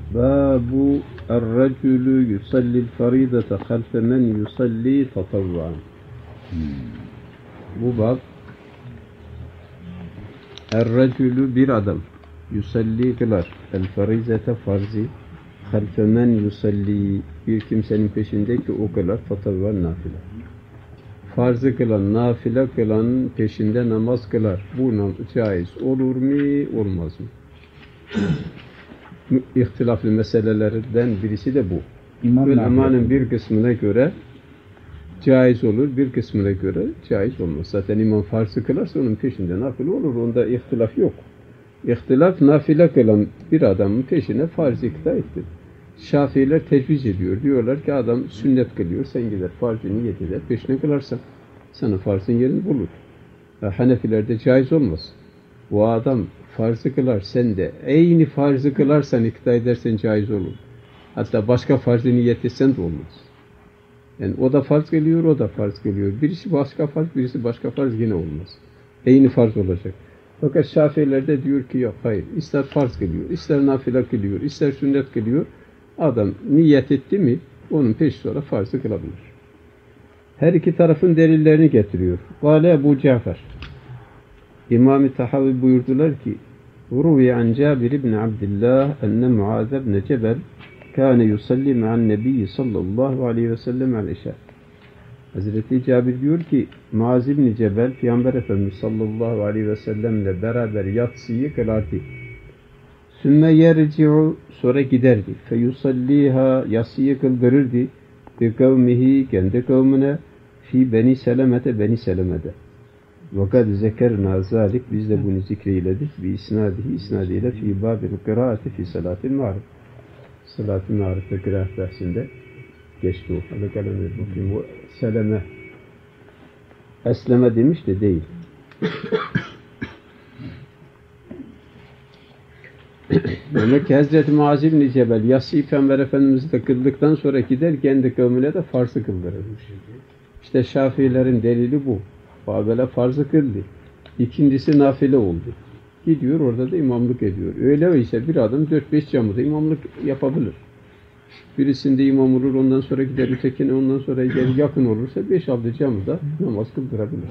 Babu er-raculu yusallil faridete halfe men yusalli tatavvan. Bu bab er-raculu bir adam yusalli kılar el farizete farzi halfe men yusalli bir kimsenin peşindeki o kılar tatavvan nafile. Farzı kılan, nafile kılan peşinde namaz kılar. Bu caiz olur mu, olmaz mı? İhtilaflı meselelerden birisi de bu. Ulemanın bir kısmına göre caiz olur, bir kısmına göre caiz olmaz. Zaten imam farzı kılarsa onun peşinde nafile olur. Onda ihtilaf yok. İhtilaf nafile kılan bir adamın peşine farz ikta etti. Şafiiler tecviz ediyor. Diyorlar ki adam sünnet kılıyor. Sen gider farzı niyet eder. Peşine kılarsan sana farzın yerini bulur. Hanefilerde caiz olmaz. O adam farzı kılar. Sen de aynı farzı kılarsan ikta edersen caiz olur. Hatta başka farzı niyet etsen de olmaz. Yani o da farz geliyor, o da farz geliyor. Birisi başka farz, birisi başka farz yine olmaz. Aynı farz olacak. Fakat Şafiilerde diyor ki yok, hayır. İster farz geliyor, ister nafile kılıyor, ister sünnet kılıyor. Adam niyet etti mi onun peşi sonra farzı kılabilir. Her iki tarafın delillerini getiriyor. Kâle Ebu Cafer. İmam-ı Tahavi buyurdular ki Ruvi an Cabir ibn Abdillah enne Muaz ibn Cebel kâne yusalli ma'an nebiyyi sallallahu aleyhi ve sellem al-işâ. Hazreti Cabir diyor ki Muaz ibn Cebel Peygamber Efendimiz sallallahu aleyhi ve sellemle beraber yatsıyı kılardı. Sümme yerci'u sonra giderdi. Feyusalliha yatsıyı kıldırırdı. Bi kavmihi kendi kavmine fi beni selemete beni selemede. Vakad zekerna zalik biz de bunu zikreyledik. Bi isnadihi isnadiyle fi babil kıraati fi salatil ma'rif. Salat-ı Ma'rif ve kıraat dersinde geçti o. Hadi kalem bakayım. O seleme esleme demiş de değil. Demek ki Hazreti Muaz ibn Cebel yatsıyı Peygamber Efendimiz'i de kıldıktan sonra gider kendi kavmine de farzı kıldırırmış. İşte Şafiilerin delili bu. Babele farzı kıldı. İkincisi nafile oldu. Gidiyor orada da imamlık ediyor. Öyleyse bir adam 4-5 camıda imamlık yapabilir. Birisinde imam olur, ondan sonra gider ötekine, ondan sonra gider yakın olursa 5-6 camıda namaz kıldırabilir.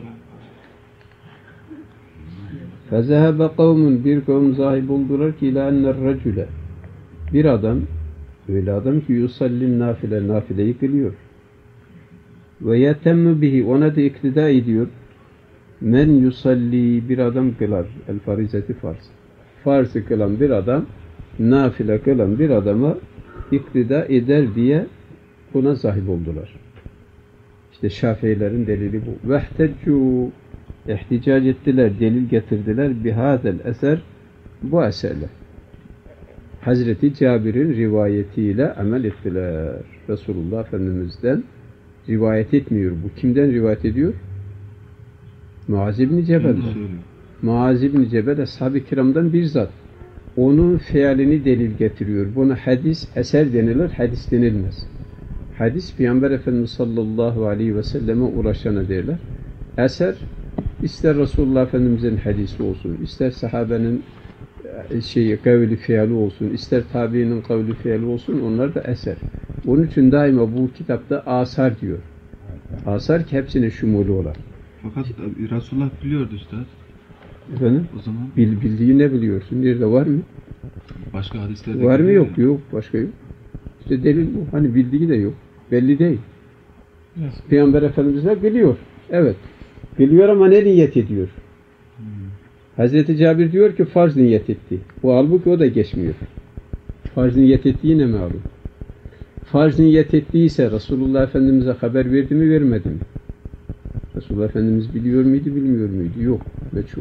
فَذَهَبَ قَوْمٌ bir kavm zahib oldular ki اِلَا اَنَّ الرَّجُلَ bir adam, öyle adam ki yusallin nafile, nafileyi kılıyor. Ve yetemmu bihi ona da iktida ediyor. Men yusalli bir adam kılar. El farizeti farz. Farzı kılan bir adam, nafile kılan bir adama iktida eder diye buna sahip oldular. İşte Şafiilerin delili bu. Vehteccu ihticac ettiler, delil getirdiler. Bihadel eser bu eserle. Hazreti Cabir'in rivayetiyle amel ettiler. Resulullah Efendimiz'den rivayet etmiyor. Bu kimden rivayet ediyor? Muaz ibn Cebel'den. Muaz ibn Cebel ashab-ı kiramdan bir zat. Onun fealini delil getiriyor. Buna hadis, eser denilir, hadis denilmez. Hadis, Peygamber Efendimiz sallallahu aleyhi ve selleme ulaşana derler. Eser, ister Resulullah Efendimiz'in hadisi olsun, ister sahabenin kavli feali olsun, ister tabiinin kavli feali olsun, onlar da eser. Onun için daima bu kitapta asar diyor. Asar ki hepsine şumulu olan. Fakat Resulullah biliyordu üstad. Efendim? O zaman bildiği ne biliyorsun? Nerede var mı? Başka hadislerde var mı? Yok. Yok. Başka yok. İşte delil bu. Hani bildiği de yok. Belli değil. Yes. Peygamber Efendimiz de biliyor. Evet. Biliyor ama ne niyet ediyor? Hazreti Cabir diyor ki farz niyet etti. Bu halbuki o da geçmiyor. Farz niyet ettiği ne malum? Farz niyet ettiyse Resulullah Efendimiz'e haber verdi mi vermedi mi? Resulullah Efendimiz biliyor muydu bilmiyor muydu? Yok. Meçhul.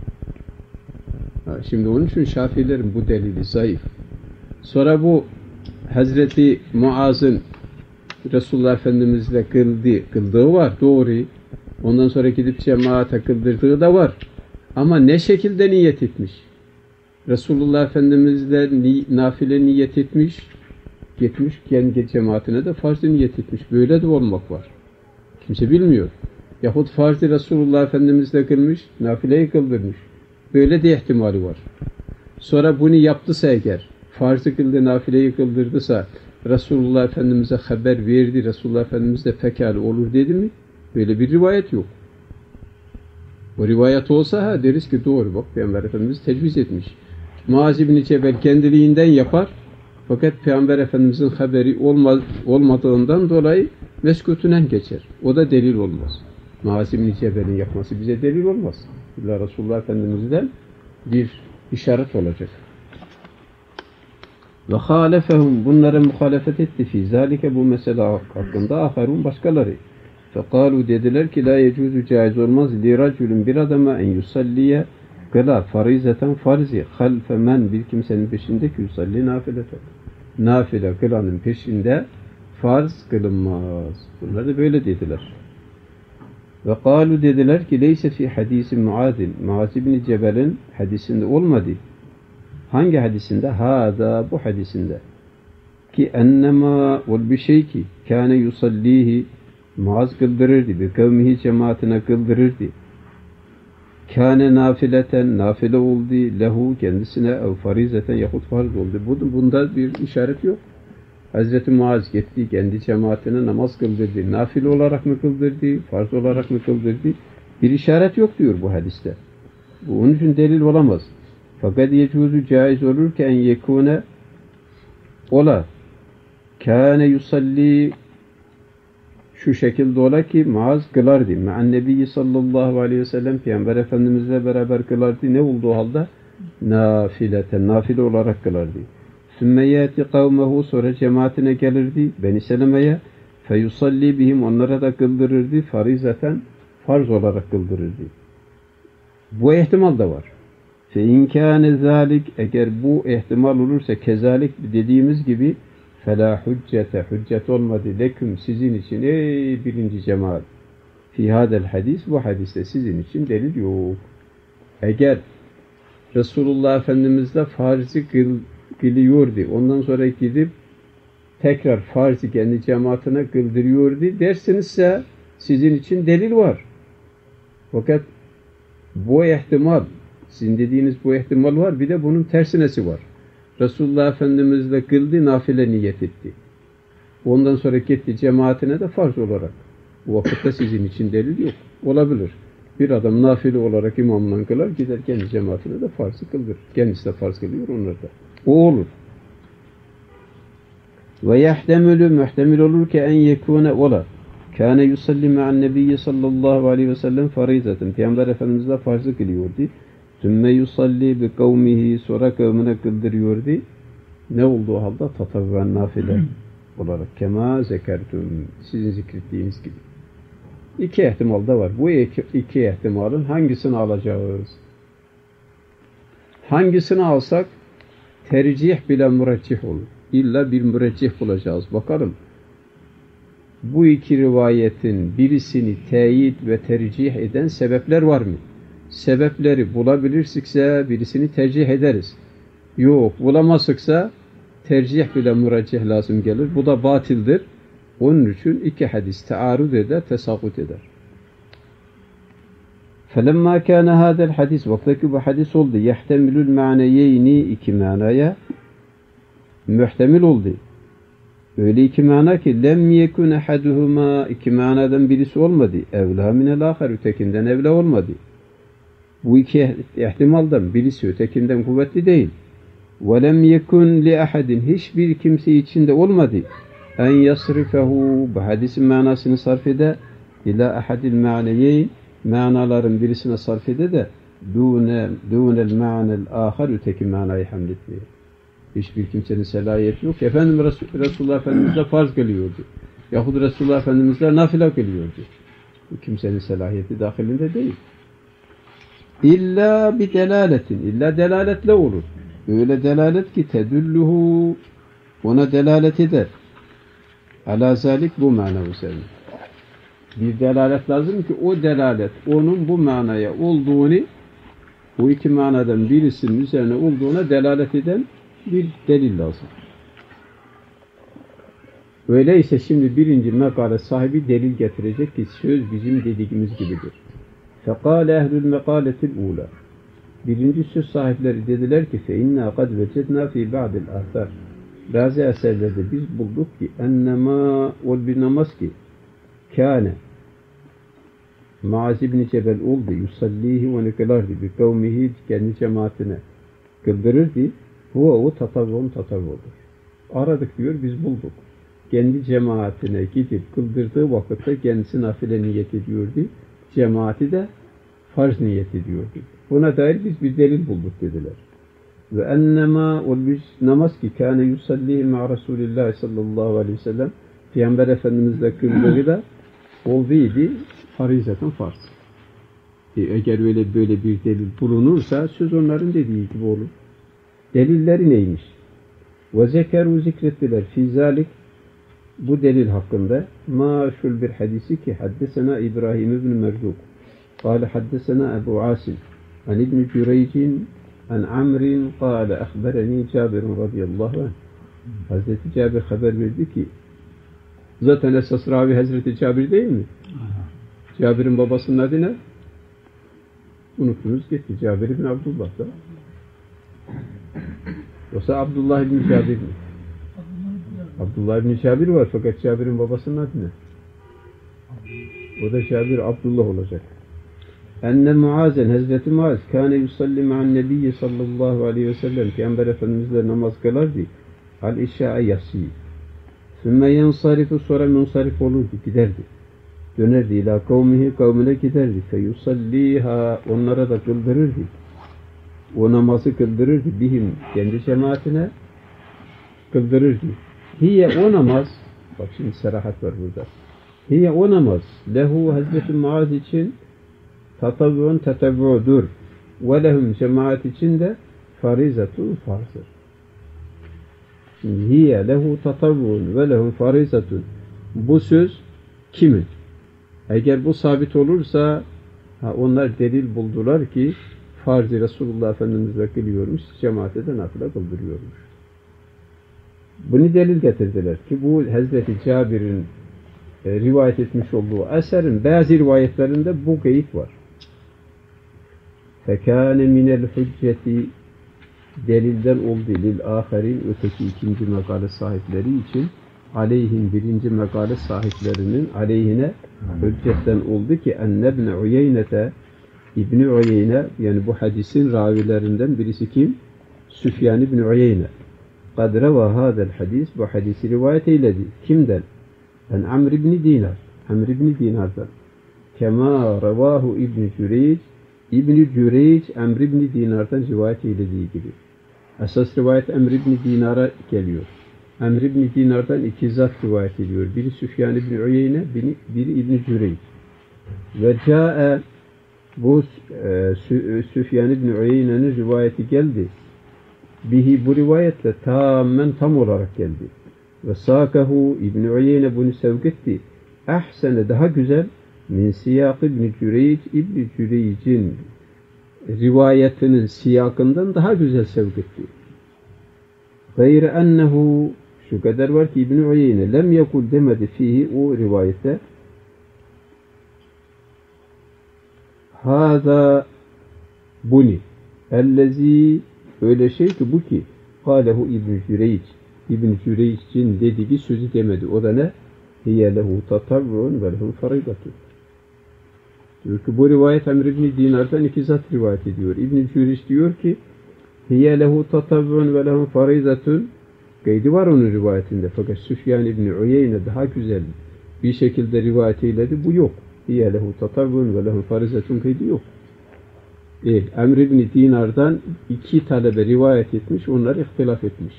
Şimdi onun için Şafiilerin bu delili zayıf. Sonra bu Hazreti Muaz'ın Resulullah Efendimiz'le kıldığı var. Doğru. Ondan sonra gidip cemaate kıldırdığı da var. Ama ne şekilde niyet etmiş? Resulullah Efendimiz'le nafile niyet etmiş. Gitmiş kendi cemaatine de farz niyet etmiş. Böyle de olmak var. Kimse bilmiyor. Yahut farz-ı Resulullah Efendimiz'le kılmış, nafileyi kıldırmış. Böyle de ihtimali var. Sonra bunu yaptısa eğer, farzı kıldı, nafileyi kıldırdısa Resulullah Efendimiz'e haber verdi. Resulullah Efendimiz de pekala olur dedi mi? Böyle bir rivayet yok. O rivayet olsa deriz ki doğru bak Peygamber Efendimiz tecviz etmiş. Muaz İbn-i Cebel kendiliğinden yapar. Fakat Peygamber Efendimiz'in haberi olmadığından dolayı meskutunen geçer. O da delil olmaz. Muaz İbn-i Cebel'in yapması bize delil olmaz. İlla Resulullah Efendimiz'den bir işaret olacak. Ve halefehum bunlara muhalefet etti fi zalike bu mesele hakkında aharun başkaları. Fekalu dediler ki la yecuzu caiz olmaz li raculun bir adama en yusalliye kıla farizeten farzi halfe men bir kimsenin peşinde ki yusalli nafilete. Nafile kılanın peşinde farz kılınmaz. Bunlar da böyle dediler. Ve kalu dediler ki leyse fi hadisi Muaz'in Muaz ibn Cebel'in hadisinde olmadı. Hangi hadisinde? Hâdâ bu hadisinde. Ki ennema ol bir şey ki kâne yusallihi Muaz kıldırırdı. Bir kavmihi cemaatine kıldırırdı. Kâne nafileten nafile oldu. Lehu kendisine ev farizeten yahut farz oldu. Bunda bir işaret yok. Hazreti Muaz gitti kendi cemaatine namaz kıldırdı. Nafile olarak mı kıldırdı? Farz olarak mı kıldırdı? Bir işaret yok diyor bu hadiste. Bu onun için delil olamaz. Fakat yecuzu caiz olur ki en yekune ola kâne yusalli şu şekilde ola ki Muaz kılardı. Me'an Nebiyyi sallallahu aleyhi ve sellem Peygamber Efendimizle beraber kılardı. Ne olduğu halde? Nafileten, nafile olarak kılardı. Sümme yâti kavmehu sonra cemaatine gelirdi. Beni Seleme'ye feyusalli bihim onlara da kıldırırdı. Farizeten, farz olarak kıldırırdı. Bu ihtimal da var. Fe inkâne zâlik eğer bu ihtimal olursa kezalik dediğimiz gibi felâ hüccete hüccet olmadı leküm sizin için ey birinci cemaat fi hadel hadis bu hadiste sizin için delil yok. Eğer Resulullah Efendimiz'le farzı kılıyordu ondan sonra gidip tekrar farzı kendi cemaatine kıldırıyordu dersinizse sizin için delil var. Fakat bu ihtimal sizin dediğiniz bu ihtimal var. Bir de bunun tersinesi var. Resulullah Efendimiz'le kıldı, nafile niyet etti. Ondan sonra gitti cemaatine de farz olarak. Bu vakitte sizin için delil yok. Olabilir. Bir adam nafile olarak imamla kılar, gider kendi cemaatine de farzı kıldır. Kendisi de farz kılıyor, onlar da. O olur. Ve yahtemülü muhtemil olur ki en yekûne ola. Kâne yusalli me'an nebiyyi sallallahu aleyhi ve sellem farizeten. Peygamber Efendimiz'le farzı kılıyordu. Sümme yusalli bi kavmihi sonra kavmine kıldırıyordu. Ne olduğu halde tatavven nafile olarak kema zekertum sizin zikrettiğiniz gibi. İki ihtimal da var. Bu iki ihtimalin hangisini alacağız? Hangisini alsak tercih bile müreccih olur. İlla bir müreccih bulacağız. Bakalım. Bu iki rivayetin birisini teyit ve tercih eden sebepler var mı? Sebepleri bulabilirsikse birisini tercih ederiz. Yok bulamazsıksa tercih bile müreccih lazım gelir. Bu da batildir. Onun için iki hadis taarruz eder, tesakut eder. فَلَمَّا كَانَ هَذَا الْحَدِيث vaktaki bu hadis oldu. يَحْتَمِلُ الْمَعْنَيَيْنِ iki manaya muhtemil oldu. Öyle iki mana ki lem yekun ahaduhuma iki manadan birisi olmadı. Evla minel ahar ötekinden evla olmadı. Bu iki ihtimaldan birisi ötekinden kuvvetli değil. Ve lem yekun li ahadin hiçbir kimse içinde olmadı. En yasrifehu bu hadisin manasını sarf ede ila ahadil ma'neyeyn manaların birisine sarf ede de dunel ma'nel ahar öteki manayı hamletmeye. Hiçbir kimsenin selahiyeti yok. Efendim Resulullah Efendimiz'le farz geliyordu. Yahut Resulullah Efendimiz'le nafile geliyordu. Bu kimsenin selahiyeti dahilinde değil. İlla bir delaletin. İlla delaletle olur. Öyle delalet ki tedulluhu ona delalet eder. Ala zalik bu mana üzerine. Bir delalet lazım ki o delalet onun bu manaya olduğunu o iki manadan birisinin üzerine olduğuna delalet eden bir delil lazım. Öyleyse şimdi birinci mekale sahibi delil getirecek ki söz bizim dediğimiz gibidir. Fekale ehlül mekaletil ula. Birinci söz sahipleri dediler ki فَاِنَّا قَدْ وَجَدْنَا ف۪ي بَعْدِ الْآثَارِ Bazı eserlerde biz bulduk ki ennema ol bir namaz ki kâne Muaz ibn Cebel oldu yusallihi ve nekılardı bir kavmihi kendi cemaatine kıldırırdı. Huve o tatavvudur. Aradık diyor biz bulduk. Kendi cemaatine gidip kıldırdığı vakitte kendisi nafile niyet ediyordu. Cemaati de farz niyet ediyordu. Buna dair biz bir delil bulduk dediler. Ve ennema ol bir namaz ki kâne yusallihi ma Resulillah sallallahu aleyhi ve sellem Peygamber Efendimizle kıldığı da olduydu farizaten farz. Eğer öyle böyle bir delil bulunursa söz onların dediği gibi olur. Delilleri neymiş? Ve zekeru zikrettiler fi zalik bu delil hakkında maşul bir hadisi ki haddesena İbrahim ibn Merduk قال حدثنا أبو عاصم عن ابن جريج عن عمرو قال أخبرني جابر رضي الله عنه Hazreti Cabir haber verdi ki zaten esas ravi Hazreti Cabir değil mi? Cabir'in babasının adı ne? Unuttunuz gitti. Cabir ibn Abdullah da. Yoksa Abdullah ibn Cabir mi? Abdullah ibn Cabir var fakat Cabir'in babasının adı ne? O da Cabir Abdullah olacak. Enne Muazen, Hazreti Muaz kâne yusalli ma'an nebiyyi sallallahu aleyhi ve sellem Peygamber Efendimizle namaz kılardı. Al-işâ'e yasî. Sümme yansarifu sonra munsarif olurdu, giderdi. Dönerdi ila kavmihi, kavmine giderdi. Feyusalliha, onlara da kıldırırdı. O namazı kıldırırdı bihim, kendi cemaatine kıldırırdı. Hiye o namaz, bak şimdi serahat var burada. Hiye o namaz, lehu Hazreti Muaz için tatavvun tetevvudur. Ve lehum cemaat için de farizatun farzdır. Hiye lehu tatavvun ve lehum farizatun. Bu söz kimin? Eğer bu sabit olursa onlar delil buldular ki farz-ı Resulullah Efendimiz'le kılıyormuş, cemaate de nafile kıldırıyormuş. Bunu delil getirdiler ki bu Hazreti Cabir'in rivayet etmiş olduğu eserin bazı rivayetlerinde bu geyik var. فَكَانَ مِنَ الْحُجَّةِ delilden oldu lil-âherin öteki ikinci makale sahipleri için aleyhin birinci makale sahiplerinin aleyhine hüccetten oldu ki enne Uyeyne'te İbn-i Uyeyne yani bu hadisin ravilerinden birisi kim? Süfyan ibn Uyeyne. قَدْ رَوَى هَذَا الْحَدِيث bu hadisi rivayet eyledi. Kimden? En Amr ibn Dinar. Amr ibn Dinar'dan. Kema revahu İbn Cüreyc İbn-i Cüreyc Amr ibn Dinar'dan rivayet eylediği gibi. Esas rivayet Amr ibn Dinar'a geliyor. Amr ibn Dinar'dan iki zat rivayet ediyor. Biri Süfyan ibn Uyeyne, biri İbn Cüreyc. Ve câe bu Süfyan ibn Uyeyne'nin rivayeti geldi. Bihi bu rivayetle tam olarak geldi. Ve sâkahu İbn Uyeyne bunu sevk etti. Ahsene daha güzel min siyâk İbn Cüreyc İbn Cüreyc'in rivayetinin siyakından daha güzel sevk etti. Gayre ennehu şu kadar var ki İbn Uyeyne lem yekul demedi fihi o rivayette hâzâ buni ellezî öyle şey ki bu ki kâlehu İbn Cüreyc İbn Cüreyc'in dediği sözü demedi. O da ne? Hiye lehu tatavvun ve lehu faridatun. Diyor ki bu rivayet Amr ibn Dinar'dan iki zat rivayet ediyor. İbn Cüreyc diyor ki hiye lehu tatavvun ve lehu faridatun. Kaydı var onun rivayetinde. Fakat Süfyan ibn Uyeyne daha güzel bir şekilde rivayet eyledi. Bu yok. Hiye lehu tatavvun ve lehu farizatun kaydı yok. Amr ibn Dinar'dan iki talebe rivayet etmiş. Onlar ihtilaf etmiş.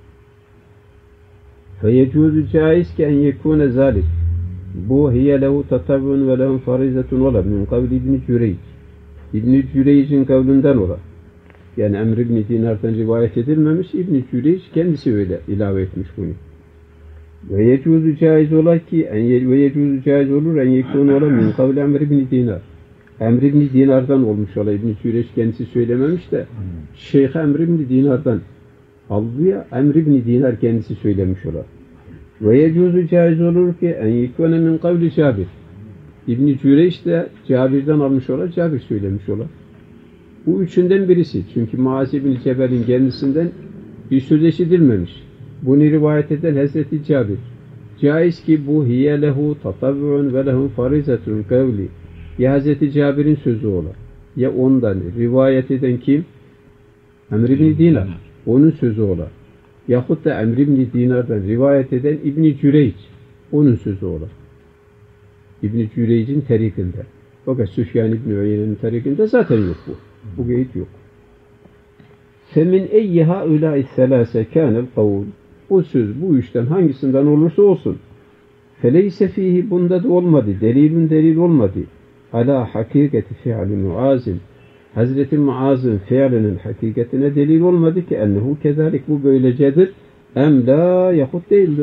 Feyecuzu caiz ki en yekune zalik. Bu hiye lehu tatavvun ve lehu farizatun ola min kavli İbn Cüreyc. İbn Cüreyc'in kavlinden ola. Yani Amr ibn Dinar'dan rivayet edilmemiş. İbn Cüreyc kendisi öyle ilave etmiş bunu. Ve yecuzu caiz ola ki ve yecuzu caiz olur en yekune ola min kavli Amr ibn Dinar. Amr ibn Dinar'dan olmuş ola. İbn Cüreyc kendisi söylememiş de Şeyh Amr ibn Dinar'dan aldı ya Amr ibn Dinar kendisi söylemiş ola. Ve yecuzu caiz olur ki en yekune min kavli Cabir. İbn Cüreyc de Cabir'den almış ola, Cabir söylemiş ola. Bu üçünden birisi. Çünkü Muaz bin Cebel'in kendisinden bir söz eşidilmemiş. Bunu rivayet eden Hazreti Cabir. Caiz ki bu hiye lehu tatavvun ve lehu farizetun kavli. Ya Hazreti Cabir'in sözü ola. Ya ondan rivayet eden kim? Emr ibn Dinar. Onun sözü ola. Yahut da Emr ibn Dinar'dan rivayet eden İbn Cüreyc. Onun sözü ola. İbn Cüreyc'in terikinde. Fakat Süfyan İbn Uyeyne'nin terikinde zaten yok bu. Bu geyit yok. Femin eyyi haulâi selâse kânel kavul. Bu söz bu üçten hangisinden olursa olsun. Feleyse fihi bunda da olmadı. Delil olmadı. Ala hakikati fi'li Muaz'in. Hazreti Muaz'ın fiilinin hakikatine delil olmadı ki ennehu kezalik bu böylecedir. Em la yahut değildir.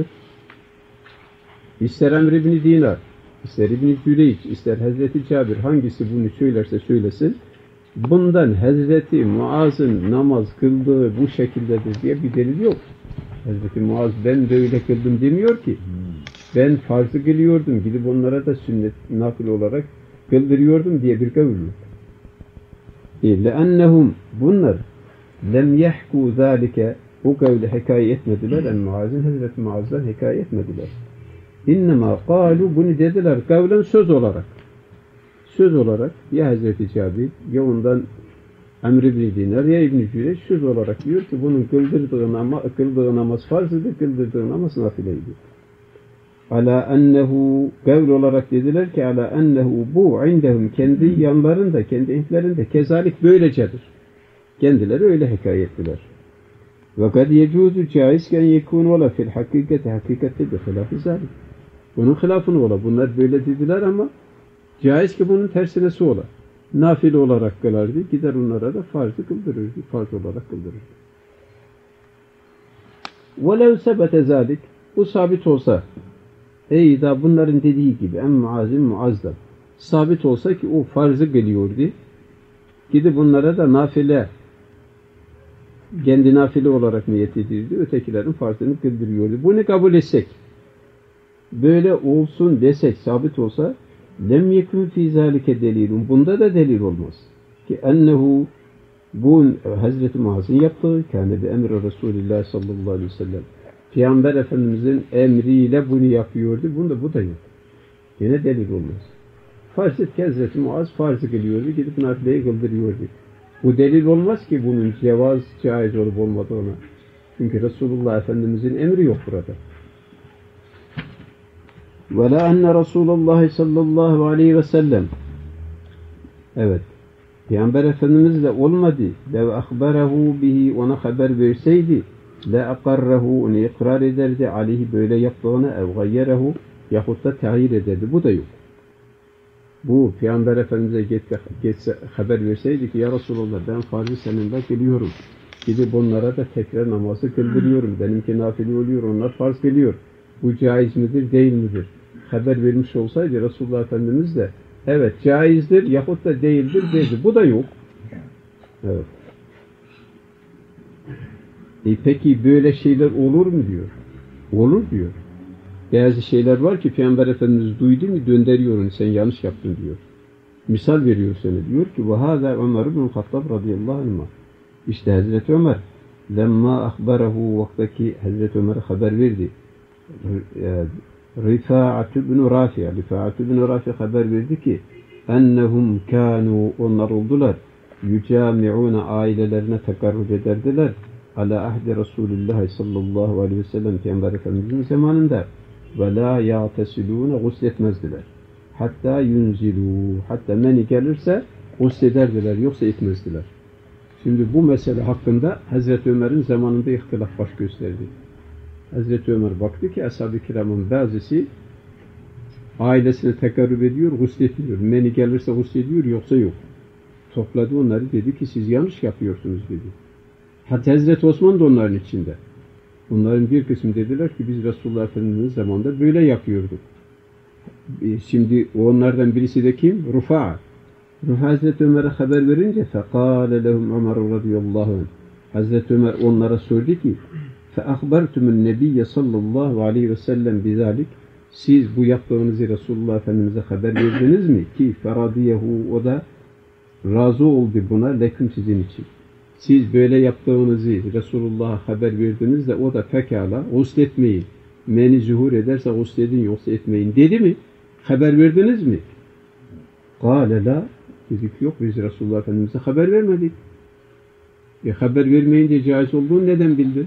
İster Emr ibn Dinar, ister İbn Cüreyc, ister Hazreti Cabir hangisi bunu söylerse söylesin. Bundan Hazreti Muaz'ın namaz kıldığı bu şekildedir diye bir delil yok. Hazreti Muaz ben böyle kıldım demiyor ki. Ben farzı kılıyordum. Gidip onlara da sünnet nafile olarak kıldırıyordum diye bir kavil yok. لَأَنَّهُمْ bunlar lem yahku zâlike bu kavli hikaye etmediler. En-Muaz'ın Hazreti Muaz'dan hikaye etmediler. İnnemâ kâlu bunu dediler kavlen söz olarak. Söz olarak ya Hazreti Cabir ya ondan Emr ibn Dinar ya İbn Cüreyc söz olarak diyor ki bunun kıldığı namaz farzıdır, kıldırdığı namaz nafileydi. Ala ennehu kavl olarak dediler ki ala ennehu bu indehum kendi yanlarında, kendi intlerinde kezalik böylecedir. Kendileri öyle hikaye ettiler. Ve kad yecuzu caizken yekun ola fil hakikati hakikatte de hilafı zalik. Bunun hilafını ola. Bunlar böyle dediler ama caiz ki bunun tersinesi ola. Nafile olarak kılardı. Gider onlara da farzı kıldırırdı. Farz olarak kıldırırdı. وَلَوْ سَبَتَ ذَٰلِكَ bu sabit olsa ey da bunların dediği gibi en muazim muazzam sabit olsa ki o farzı geliyordu. Gidip bunlara da nafile kendi nafile olarak niyet edildi. Ötekilerin farzını kıldırıyordu. Bunu kabul etsek böyle olsun desek sabit olsa lem yekun fi zalike delilun. Bunda da delil olmaz. Ki ennehu bu Hazreti Muaz'ın yaptığı kâne bi emri Resulillah sallallahu aleyhi ve sellem. Peygamber Efendimiz'in emriyle bunu yapıyordu. Bunda bu da yok. Yine delil olmaz. Farz et ki Hazreti Muaz farzı geliyordu. Gidip nafileyi kıldırıyordu. Bu delil olmaz ki bunun cevaz, caiz olup olmadığına. Çünkü Resulullah Efendimiz'in emri yok burada. وَلَا أَنَّ رَسُولَ اللّٰهِ sallallahu aleyhi ve sellem evet. Peygamber Efendimiz de olmadı. لَوْ أَخْبَرَهُ bihi ona haber verseydi لَاَقَرَّهُ onu ikrar ederdi. Aleyhi böyle yaptığını ev gayyerehu yahut da tehir ederdi. Bu da yok. Bu Peygamber Efendimiz'e geçse haber verseydi ki ya Resulullah ben farzı seninle geliyorum. Gidip onlara da tekrar namazı kıldırıyorum. Benimki nafile oluyor. Onlar farz geliyor. Bu caiz midir değil midir? Haber vermiş olsaydı Resulullah Efendimiz de evet caizdir yahut da değildir dedi. Bu da yok. Evet. Peki böyle şeyler olur mu diyor. Olur diyor. Bazı şeyler var ki Peygamber Efendimiz duydu mu döndürüyor onu sen yanlış yaptın diyor. Misal veriyor sana diyor ki وَهَذَا Ömer ibn Hattab radıyallahu anh işte Hazreti Ömer lemma ahbarahu vaktaki Hazreti Ömer'e haber verdi. Rifa'at ibn Rafi haber verdi ki ennehum kanu onlar oldular yücami'una ailelerine tekarrub ederdiler ala ahdi Resulullah sallallahu aleyhi ve sellem Peygamber Efendimiz'in zamanında ve la ya'tesilûne gusletmezdiler. Hatta yunzilû hatta meni gelirse guslederdiler yoksa etmezdiler. Şimdi bu mesele hakkında Hazreti Ömer'in zamanında ihtilaf baş gösterdi. Hazreti Ömer baktı ki ashab-ı kiramın bazısı ailesine tekarrub ediyor, gusletmiyor. Meni gelirse guslediyor yoksa yok. Topladı onları dedi ki siz yanlış yapıyorsunuz dedi. Hatta Hazreti Osman da onların içinde. Onların bir kısmı dediler ki biz Resulullah Efendimiz'in zamanında böyle yapıyorduk. Şimdi onlardan birisi de kim? Rufa. Rufa Hazreti Ömer'e haber verince فَقَالَ لَهُمْ عُمَرُ radıyallahu anh. Hazreti Ömer onlara sordu ki فَأَخْبَرْتُمُ النَّبِيَّ sallallahu aleyhi ve sellem بِذَٰلِكَ siz bu yaptığınızı Resulullah Efendimiz'e haber verdiniz mi? Ki feradiyehu o da razı oldu buna leküm sizin için. Siz böyle yaptığınızı Resulullah'a haber verdiniz de o da pekala gusl etmeyin. Meni zuhur ederse gusl edin yoksa etmeyin dedi mi? Haber verdiniz mi? Kâle la. Dedik yok biz Resulullah Efendimiz'e haber vermedik. Haber vermeyince caiz olduğunu neden bildi?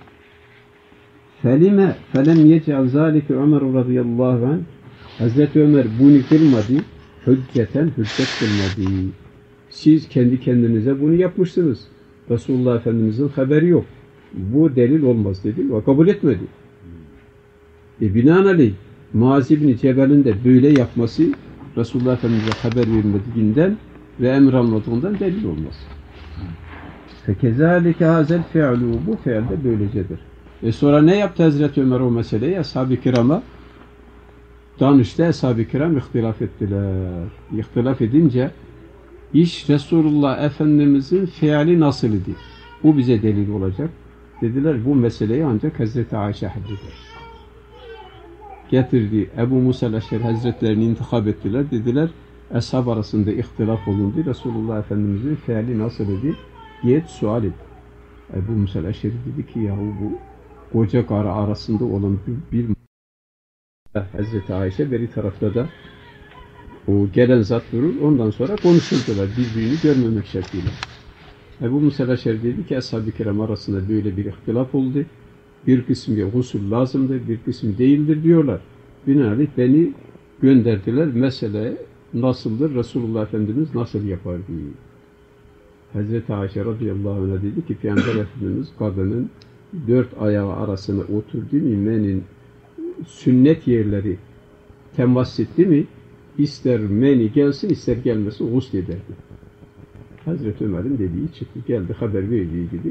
Felime felem yec'al zâlike Ömer radıyallahu anh. Hazreti Ömer bunu kılmadı. Hücceten hüccet kılmadı. Siz kendi kendinize bunu yapmışsınız. Resulullah Efendimiz'in haberi yok. Bu delil olmaz dedi ve kabul etmedi. Binaenaleyh Muaz İbni Cebel'in de böyle yapması Resulullah Efendimiz'e haber vermediğinden ve emir almadığından delil olmaz. فَكَذَٰلِكَ هَذَا الْفِعْلُ Bu fiil de böylecedir. Sonra ne yaptı Hazreti Ömer o meseleyi? Ashab-ı kirama danıştı, ashab-ı kiram ihtilaf ettiler. İhtilaf edince iş Resulullah Efendimiz'in fiili nasıl idi? Bu bize delil olacak. Dediler bu meseleyi ancak Hazreti Ayşe halleder. Getirdi Ebu Musa Eş'ari Hazretlerini intikap ettiler. Dediler ashab arasında ihtilaf olundu. Resulullah Efendimiz'in fiili nasıl idi? diye sual etti. Ebu Musa Eş'ari dedi ki yahu bu koca karı arasında olan bir Hazreti Ayşe beri tarafta da o gelen zat durur. Ondan sonra konuşuldular birbirini görmemek şartıyla. Ebu Musa Eş'ari dedi ki ashab-ı kiram arasında böyle bir ihtilaf oldu. Bir kısmı gusül lazımdır, bir kısmı değildir diyorlar. Binaenaleyh beni gönderdiler. Mesele nasıldır? Resulullah Efendimiz nasıl yapardı? Hazreti Ayşe radıyallahu anh'a dedi ki Peygamber Efendimiz kadının dört ayağı arasına oturdu mi, menin sünnet yerleri temas etti mi, ister meni gelsin ister gelmesin gusl ederdi. Hazreti Ömer'in dediği çıktı. Geldi haber verdiği gibi.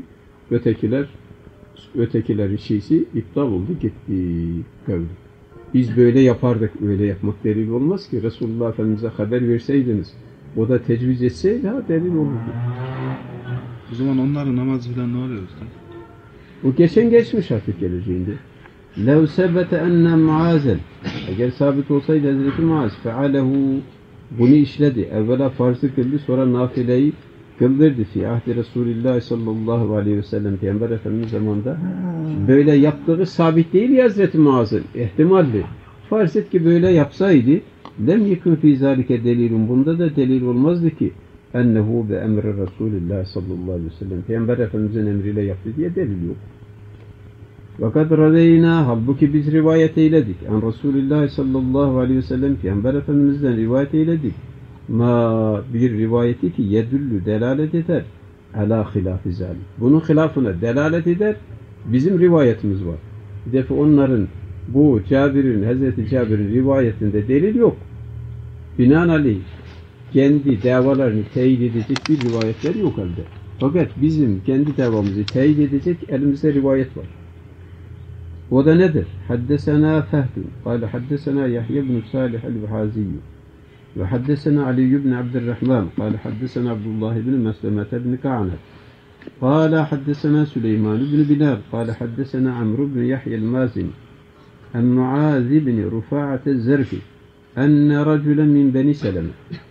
Ötekilerin şeysi iptal oldu gitti. Kavli. Biz böyle yapardık. Öyle yapmak delil olmaz ki. Resulullah Efendimiz'e haber verseydiniz o da tecviz etseydi ha delil olurdu. O zaman onların namazı falan ne oluyor usta? Bu geçmiş artık geleceğinde. لَوْ سَبَتَ اَنَّ مُعَازًا Eğer sabit olsaydı Hazreti Muaz fealehu bunu işledi. Evvela farzı kıldı sonra nafileyi kıldırdı fi ahdi Resulullah sallallahu aleyhi ve sellem Peygamber Efendimiz zamanında. Böyle yaptığı sabit değil ya Hazreti Muaz'ın. İhtimalli. Farz et ki böyle yapsaydı lem yekun fi zalike delilun. Bunda da delil olmazdı ki ennehu be emri Resulullah sallallahu aleyhi ve sellem Peygamber Efendimiz'in emriyle yaptı diye delil yok. Fakat radeyna halbuki biz rivayet eyledik. An Resulullah sallallahu aleyhi ve sellem Peygamber Efendimiz'den rivayet eyledik. Ma bir rivayeti ki yedüllü delalet eder. Ala hilâfi zâlim. Bunun hilafına delalet eder. Bizim rivayetimiz var. Bir defa onların bu Hazreti Cabir'in rivayetinde delil yok. Binaenaleyh kendi davalarını teyit edecek bir rivayetler yok elde. Fakat bizim kendi davamızı teyit edecek elimizde rivayet var. O da nedir? Haddesena Fehdun. Kale haddesena Yahya ibn Salih el-Vahaziyyu. Ve haddesena Ali ibn Abdurrahman. Kale haddesena Abdullah ibn Meslemet ibn Ka'anet. Kale haddesena Süleyman ibn Bilal. Kale haddesena Amr ibn Yahya el-Mazini. En Muaz ibn Rufa'at el-Zerfi. Enne raculen min Beni Seleme.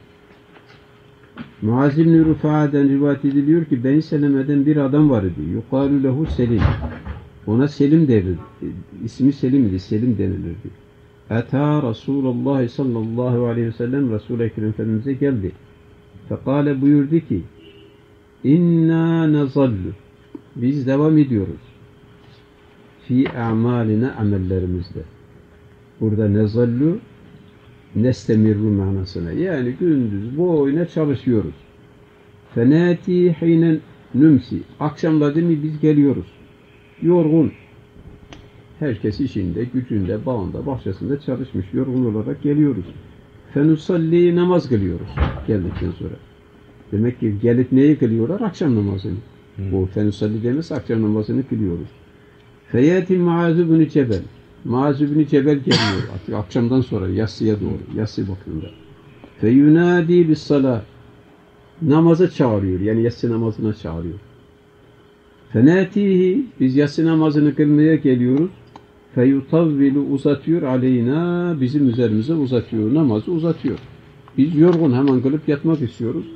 Muaz ibn Rufa'dan rivayet ediliyor ki Beni Seleme'den bir adam var idi. Yukalu lehu Selim. Ona Selim denilirdi. İsmi Selim'di. Selim denilirdi. Ata Resulullah sallallahu aleyhi ve sellem Resul-i Ekrem Efendimiz'e geldi. Fekale buyurdu ki İnna nezallu biz devam ediyoruz. Fi a'maline amellerimizde. Burada nezallu nestemirru manasına. Yani gündüz boyuna çalışıyoruz. Fenati hinen nümsi. Akşamladı mı biz geliyoruz. Yorgun. Herkes işinde, gücünde, bağında, bahçesinde çalışmış. Yorgun olarak geliyoruz. Fenusalli namaz kılıyoruz. Geldikten sonra. Demek ki gelip neyi kılıyorlar? Akşam namazını. Bu fenusalli demesi akşam namazını kılıyoruz. Feyati Muaz ibn Cebel. Muaz ibn Cebel geliyor. Artık akşamdan sonra yatsıya doğru. Yatsı bakımında. Feyunadi bis salah. Namaza çağırıyor. Yani yatsı namazına çağırıyor. Fenatihi biz yatsı namazını kılmaya geliyoruz. Feyutavvilu uzatıyor aleyna bizim üzerimize uzatıyor. Namazı uzatıyor. Biz yorgun hemen kılıp yatmak istiyoruz.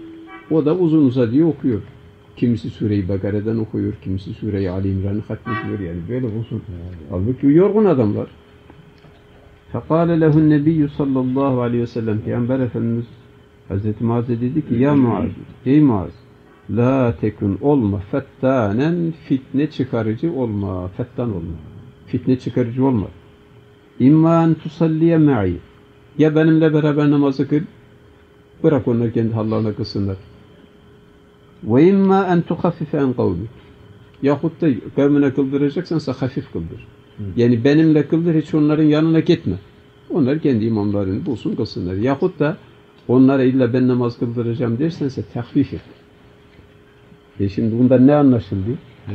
O da uzun uzadıya okuyor. Kimisi Sure-i Bakara'dan okuyor, kimisi Sure-i Ali İmran'ı hatmediyor, yani böyle uzun. Halbuki yorgun adamlar. فَقَالَ لَهُ النَّبِيُّ sallallahu aleyhi ve sellem, Peygamber Efendimiz Hazreti Muaz'e dedi ki, ya Muaz, ey Muaz, la tekun olma, fettanen, fitne çıkarıcı olma, fettan olma, fitne çıkarıcı olma. İmma en tusalliye ma'i, ya benimle beraber namazı kıl, bırak onlar kendi hallarına kılsınlar. Ve imma en tuhaffife en kavmi, yahut da kavmine kıldıracaksansa hafif kıldır. Yani benimle kıldır, hiç onların yanına gitme. Onlar kendi imamlarını bulsun kılsınlar. Yahut da onlara illa ben namaz kıldıracağım dersense tehfif et. Şimdi bunda ne anlaşıldı?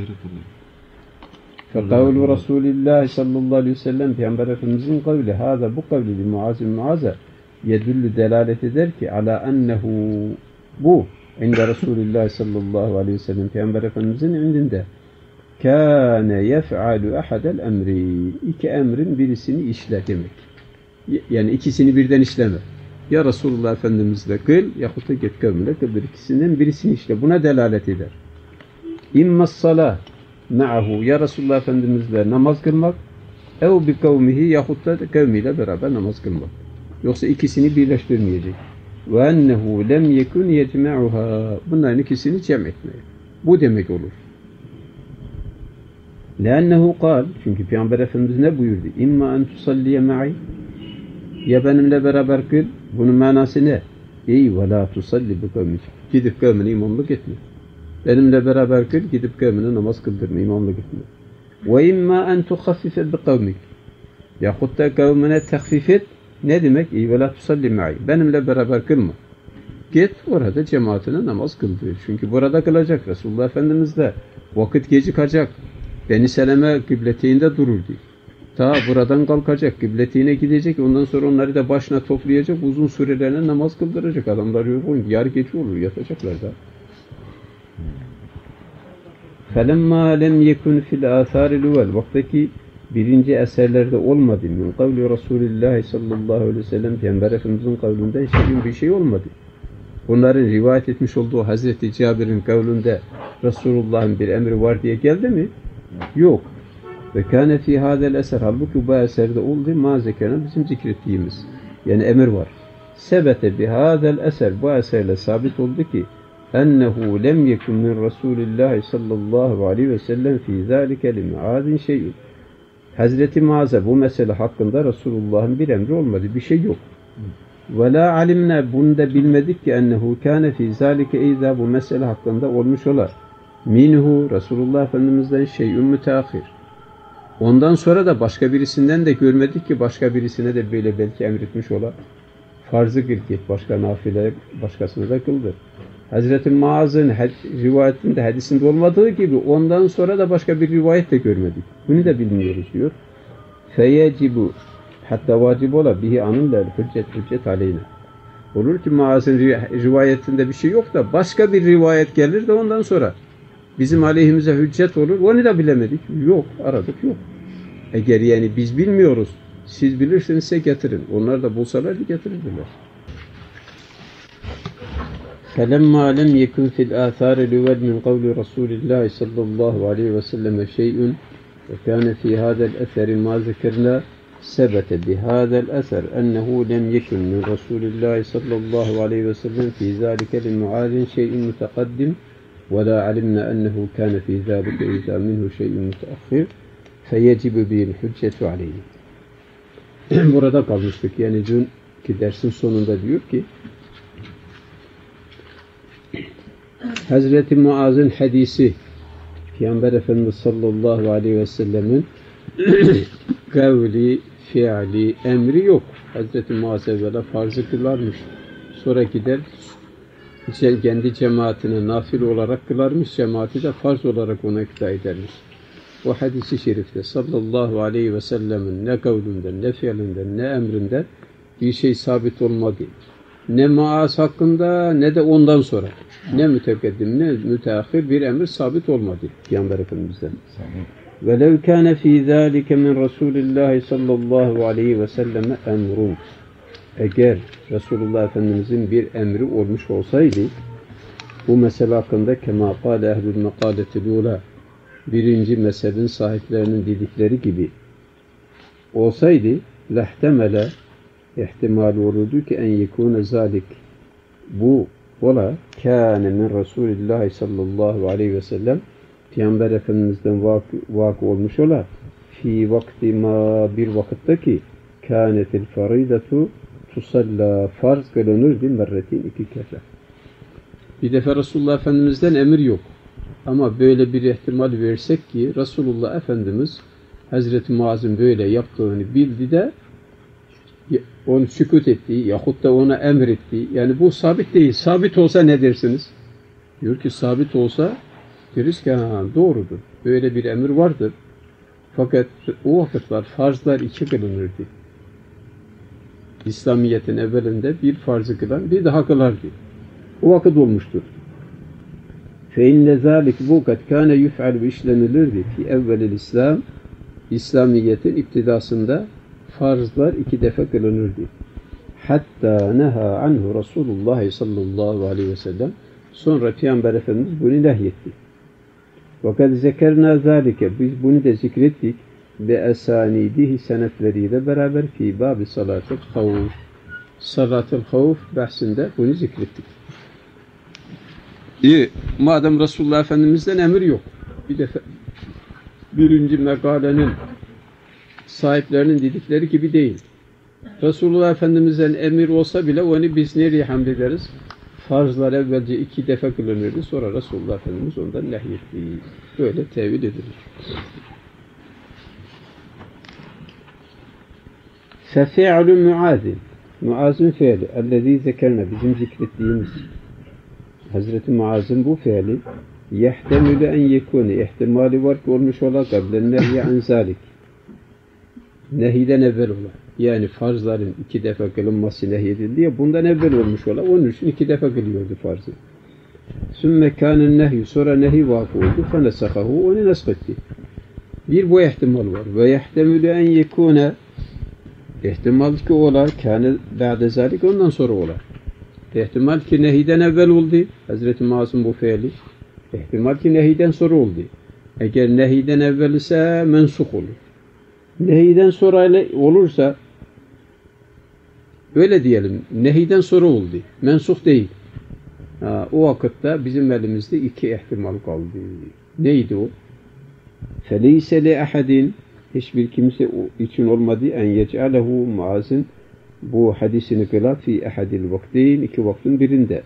Fekavlu Resulillah sallallahu aleyhi ve sellem, Peygamber Efendimizin kavli, hâzâ bu kavli Muaz'a yedüllü delalet eder ki ala ennehu bu inde Resulillah sallallahu aleyhi ve sellem, Peygamber Efendimizin indinde kâne yef'alu ahadel emri, iki emrin birisini işle demek. Yani ikisini birden işleme. Ya Resulullah Efendimizle kıl, yahut da git kavmine kıldır. İkisinden birisini işle. Buna delalet eder. İmmas salah ma'ahu, ya Resulullah Efendimizle namaz kılmak, ev bi kavmihi, yahut da kavmiyle beraber namaz kılmak. Yoksa ikisini birleştirmeyecek. Ve ennehu lem yekun yecme'uha, bunların ikisini cem etmeye. Bu demek olur. Lennehu kal, çünkü Peygamber Efendimiz ne buyurdu? İmma en tusalliye ma'i, ya benimle beraber kıl. Bunun manası ne? Ey ve la tusalli bi kavmik, gidip kavmine imamlık etme. Benimle beraber kıl, gidip kavmine namaz kıldırma, imamlık etme. Ve imma en tuhaffife bi kavmik, yahut da kavmine tehfif et. Ne demek? Ey ve la tusalli ma'i, benimle beraber kılma. Git orada cemaatine namaz kıldır. Çünkü burada kılacak. Resulullah Efendimiz de vakit gecikecek. Beni Seleme kıbleteyinde dururdu. Ta buradan kalkacak, kıbleteyine gidecek, ondan sonra onları da başına toplayacak, uzun sürelerine namaz kıldıracak. Adamlar yorgun, yarı gece olur, yatacaklar da. فَلَمَّا لَمْ يَكُنْ فِي الْآثَارِ الْاُوَلِ, vaktaki birinci eserlerde olmadı. مِنْ قَوْلِ رَسُولِ اللّٰهِ sallallahu aleyhi ve sellem, Peygamber Efendimiz'in kavlinden bir şey olmadı. Onların rivayet etmiş olduğu Hazreti Cabir'in kavlinde Resulullah'ın bir emri var diye geldi mi? Yok. Ve kâne fî hâzel eser, halbuki bu eserde oldu mâ zekâne, bizim zikrettiğimiz. Yani emir var. Sebete bi hâzel eser, bu eserle sabit oldu ki ennehu lem yekun min Resulillahi sallallahu aleyhi ve sellem fî zâlike li Muaz'in şey'ün. Hazreti Muaz'a bu mesele hakkında Resulullah'ın bir emri olmadı, bir şey yok. Ve la alimne, bunu da bilmedik ki ennehu kâne fî zâlike, eyza bu mesele hakkında olmuş olar. Minhu, Resulullah Efendimiz'den şey'ün müteahhir. Ondan sonra da başka birisinden de görmedik ki başka birisine de böyle belki emretmiş ola. Farzı kıl git, başka nafile başkasını da kıldır. Hazreti Muaz'ın rivayetinde, hadisinde olmadığı gibi ondan sonra da başka bir rivayet de görmedik. Bunu da bilmiyoruz diyor. Feyecibu, hatta vacib ola bihi anınla hüccet aleyna. Olur ki Muaz'ın rivayetinde bir şey yok da başka bir rivayet gelir de ondan sonra bizim aleyhimize hüccet olur. Onu da bilemedik. Yok. Aradık. Yok. Eğer yani biz bilmiyoruz, siz bilirsinizse getirin. Onlar da bulsalardı getirirdiler. فَلَمَّا لَمْ يَكُنْ فِي الْآثَارِ الْاُوَلِ مِنْ قَوْلِ رَسُولِ اللّٰهِ صَلَّى اللّٰهُ عَلَيْهِ وَسَلَّمَ شَيْءٌ وَكَانَ فِي هَذَا الْأَثَرِ مَا ذَكَرْنَا ثَبَتَ بِهَذَا الْأَثَرِ أَنَّهُ لَمْ يَكُنْ مِنْ رَسُولِ اللّٰهِ صَلَّى اللّٰهُ عَلَيْهِ وَسَلَّمَ فِي ذَٰلِكَ لِمُعَاذٍ شَيْءٌ مُتَقَدِّمٌ وَلَا عَلِمْنَا أَنَّهُ كَانَ فِي ذَٰلِكَ إِذَا مِنْهُ شَيْءٌ مُتَأَخِّرٌ فَيَجِبُ بِهِ الْحُجَّةُ عَلَيْهِ. Burada kalmıştık. Yani dünkü dersin sonunda diyor ki Hazreti Muaz'ın hadisi, Peygamber Efendimiz sallallahu aleyhi ve sellemin kavli, fiili, emri yok. Hazreti Muaz evvela farzı kılarmış. Sonra gider kendi cemaatine nafil olarak kılarmış. Cemaati de farz olarak ona ikna edermiş. O hadisi şerifte sallallahu aleyhi ve sellemin ne kavlinden, ne fiilinden, ne emrinden bir şey sabit olmadı. Ne Muaz hakkında ne de ondan sonra. Ne mütekeddim ne müteahhir bir emir sabit olmadı Peygamber Efendimiz'den. وَلَوْ كَانَ ف۪ي ذَٰلِكَ مِنْ رَسُولِ اللّٰهِ sallallahu aleyhi ve selleme emrun. Eğer Resulullah Efendimiz'in bir emri olmuş olsaydı Bu mesele hakkında kema kâle ehlül mekâletil ula, birinci mezhebin sahiplerinin dedikleri gibi olsaydı lehtemele, ihtimal olurdu ki en yekûne zâlik, bu ola kâne min Resulillah sallallahu aleyhi ve sellem, Peygamber Efendimiz'den vakı olmuş ola fi vakti ma, bir vakitte ki kânetil faridatu tusalla, farz kılınırdı merretin, iki kere. Bir defa Resulullah Efendimiz'den emir yok. Ama böyle bir ihtimal versek ki Resulullah Efendimiz Hazreti Muaz'ın böyle yaptığını bildi de onu sükût etti yahut da ona emretti. Yani bu sabit değil. Sabit olsa ne dersiniz? Diyor ki sabit olsa deriz ki doğrudur. Böyle bir emir vardır. Fakat o vakitler farzlar iki kılınırdı. İslamiyet'in evvelinde bir farzı kılan bir daha kılardı. O vakit olmuştur. فَاِنَّ ذَٰلِكِ bu kat kâne yuf'al, işlenilirdi fi evvelil İslam, İslamiyet'in iptidasında farzlar iki defa kılınırdı. Hatta neha anhu Resulullah sallallahu aleyhi ve sellem, sonra Peygamber Efendimiz bunu nehyetti. Fakat zekerna zâlike, biz bunu da zikrettik ve esanidihi, senetleriyle beraber fi bâbi salatil havf, salatil havf bahsinde bunu zikrettik. Madem Resulullah Efendimiz'den emir yok, bir defa birinci mekalenin sahiplerinin dedikleri gibi değil. Resulullah Efendimiz'den emir olsa bile onu biz nereye hamlederiz? Farzlar evvelce iki defa kılınırdı, sonra Resulullah Efendimiz ondan nehyetti. Böyle tevil edilir. فَفِعْلُ Muaz'in, Muaz'ın fiili, اَلَّذ۪ي zekerine, bizim zikrettiğimiz Hazreti Muaz'ın bu fiili, يَحْتَمِلُ en yekûne, ihtimali var ki olmuş ola قَبْلَ النَّهْيَ عَنْ ذَٰلِكِ, nehiden evvel ola. Yani farzların iki defa kılınması nehyedildi ya, bundan evvel olmuş ola. Onun için iki defa kılıyordu farzı. ثُمَّ كَانَ النَّهْيُ, sonra nehy vakı oldu. فَنَسَخَهُ, onu nesketti. Bir bu ihtimal var. وَيَحْتَمِلُ en yekûne, ihtimal ki ola, kâne ba'de zâlik, ondan sonra ola. İhtimal ki nehiden evvel oldu. Hazreti Muaz'ın bu fiili. İhtimal ki nehiden sonra oldu. Eğer nehiden evvel ise mensuh olur. Nehiden sonra olursa öyle diyelim. Nehiden sonra oldu. Mensuh değil. O vakitte bizim elimizde iki ihtimal kaldı. Neydi o? فَلَيْسَ لِأَحَدٍ, hiçbir kimse için olmadı en yec'alehu, Muaz'ın bu hadisini kıla fi ahadil vaktin, iki vaktin birinde.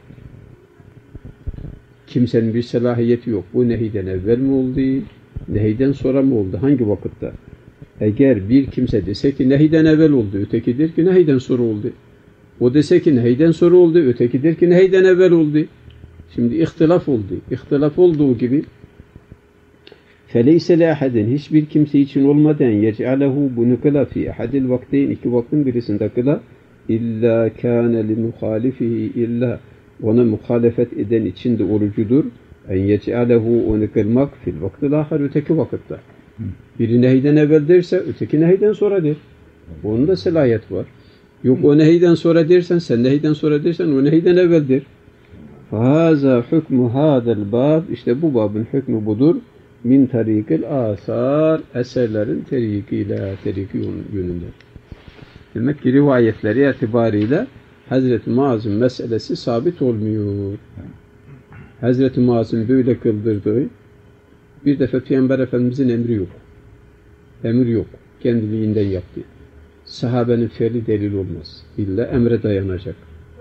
Kimsenin bir selahiyeti yok. Bu nehiden evvel mi oldu? Nehiden sonra mı oldu? Hangi vakitte? Eğer bir kimse dese ki nehiden evvel oldu, öteki der ki nehiden sonra oldu. O dese ki nehiden sonra oldu, öteki der ki nehiden evvel oldu. Şimdi ihtilaf oldu. İhtilaf olduğu gibi فَلَيْسَ لَاحَدٍ, hiçbir kimse için olmadan يَجْعَلَهُ, bunu kıla fi ahadil vakteyn, iki vaktin birisinde kıla illa kâne li muhalifihi, illa ona muhalefet eden içinde orucudur. En yec'alehu, onu kılmak fil vaktil ahar, öteki vakitte. Biri nehiden evvel derse öteki nehiden sonra der. Onun da selahiyet var. Yok o nehiden sonra dersen, sen nehiden sonra dersen o nehiden evvel der. فَهَذَا حُكْمُ هَذَا الْبَابِ, işte bu babın hükmü budur. Min tarikil asar, eserlerin terikiyle, teriki yönünde. Demek ki rivayetleri itibariyle Hazreti Muaz'ın meselesi sabit olmuyor. Hazreti Muaz'ın böyle kıldırdığı, bir defa Peygamber Efendimiz'in emri yok. Emir yok. Kendiliğinden yaptı. Sahabenin fiili delil olmaz. İlla emre dayanacak.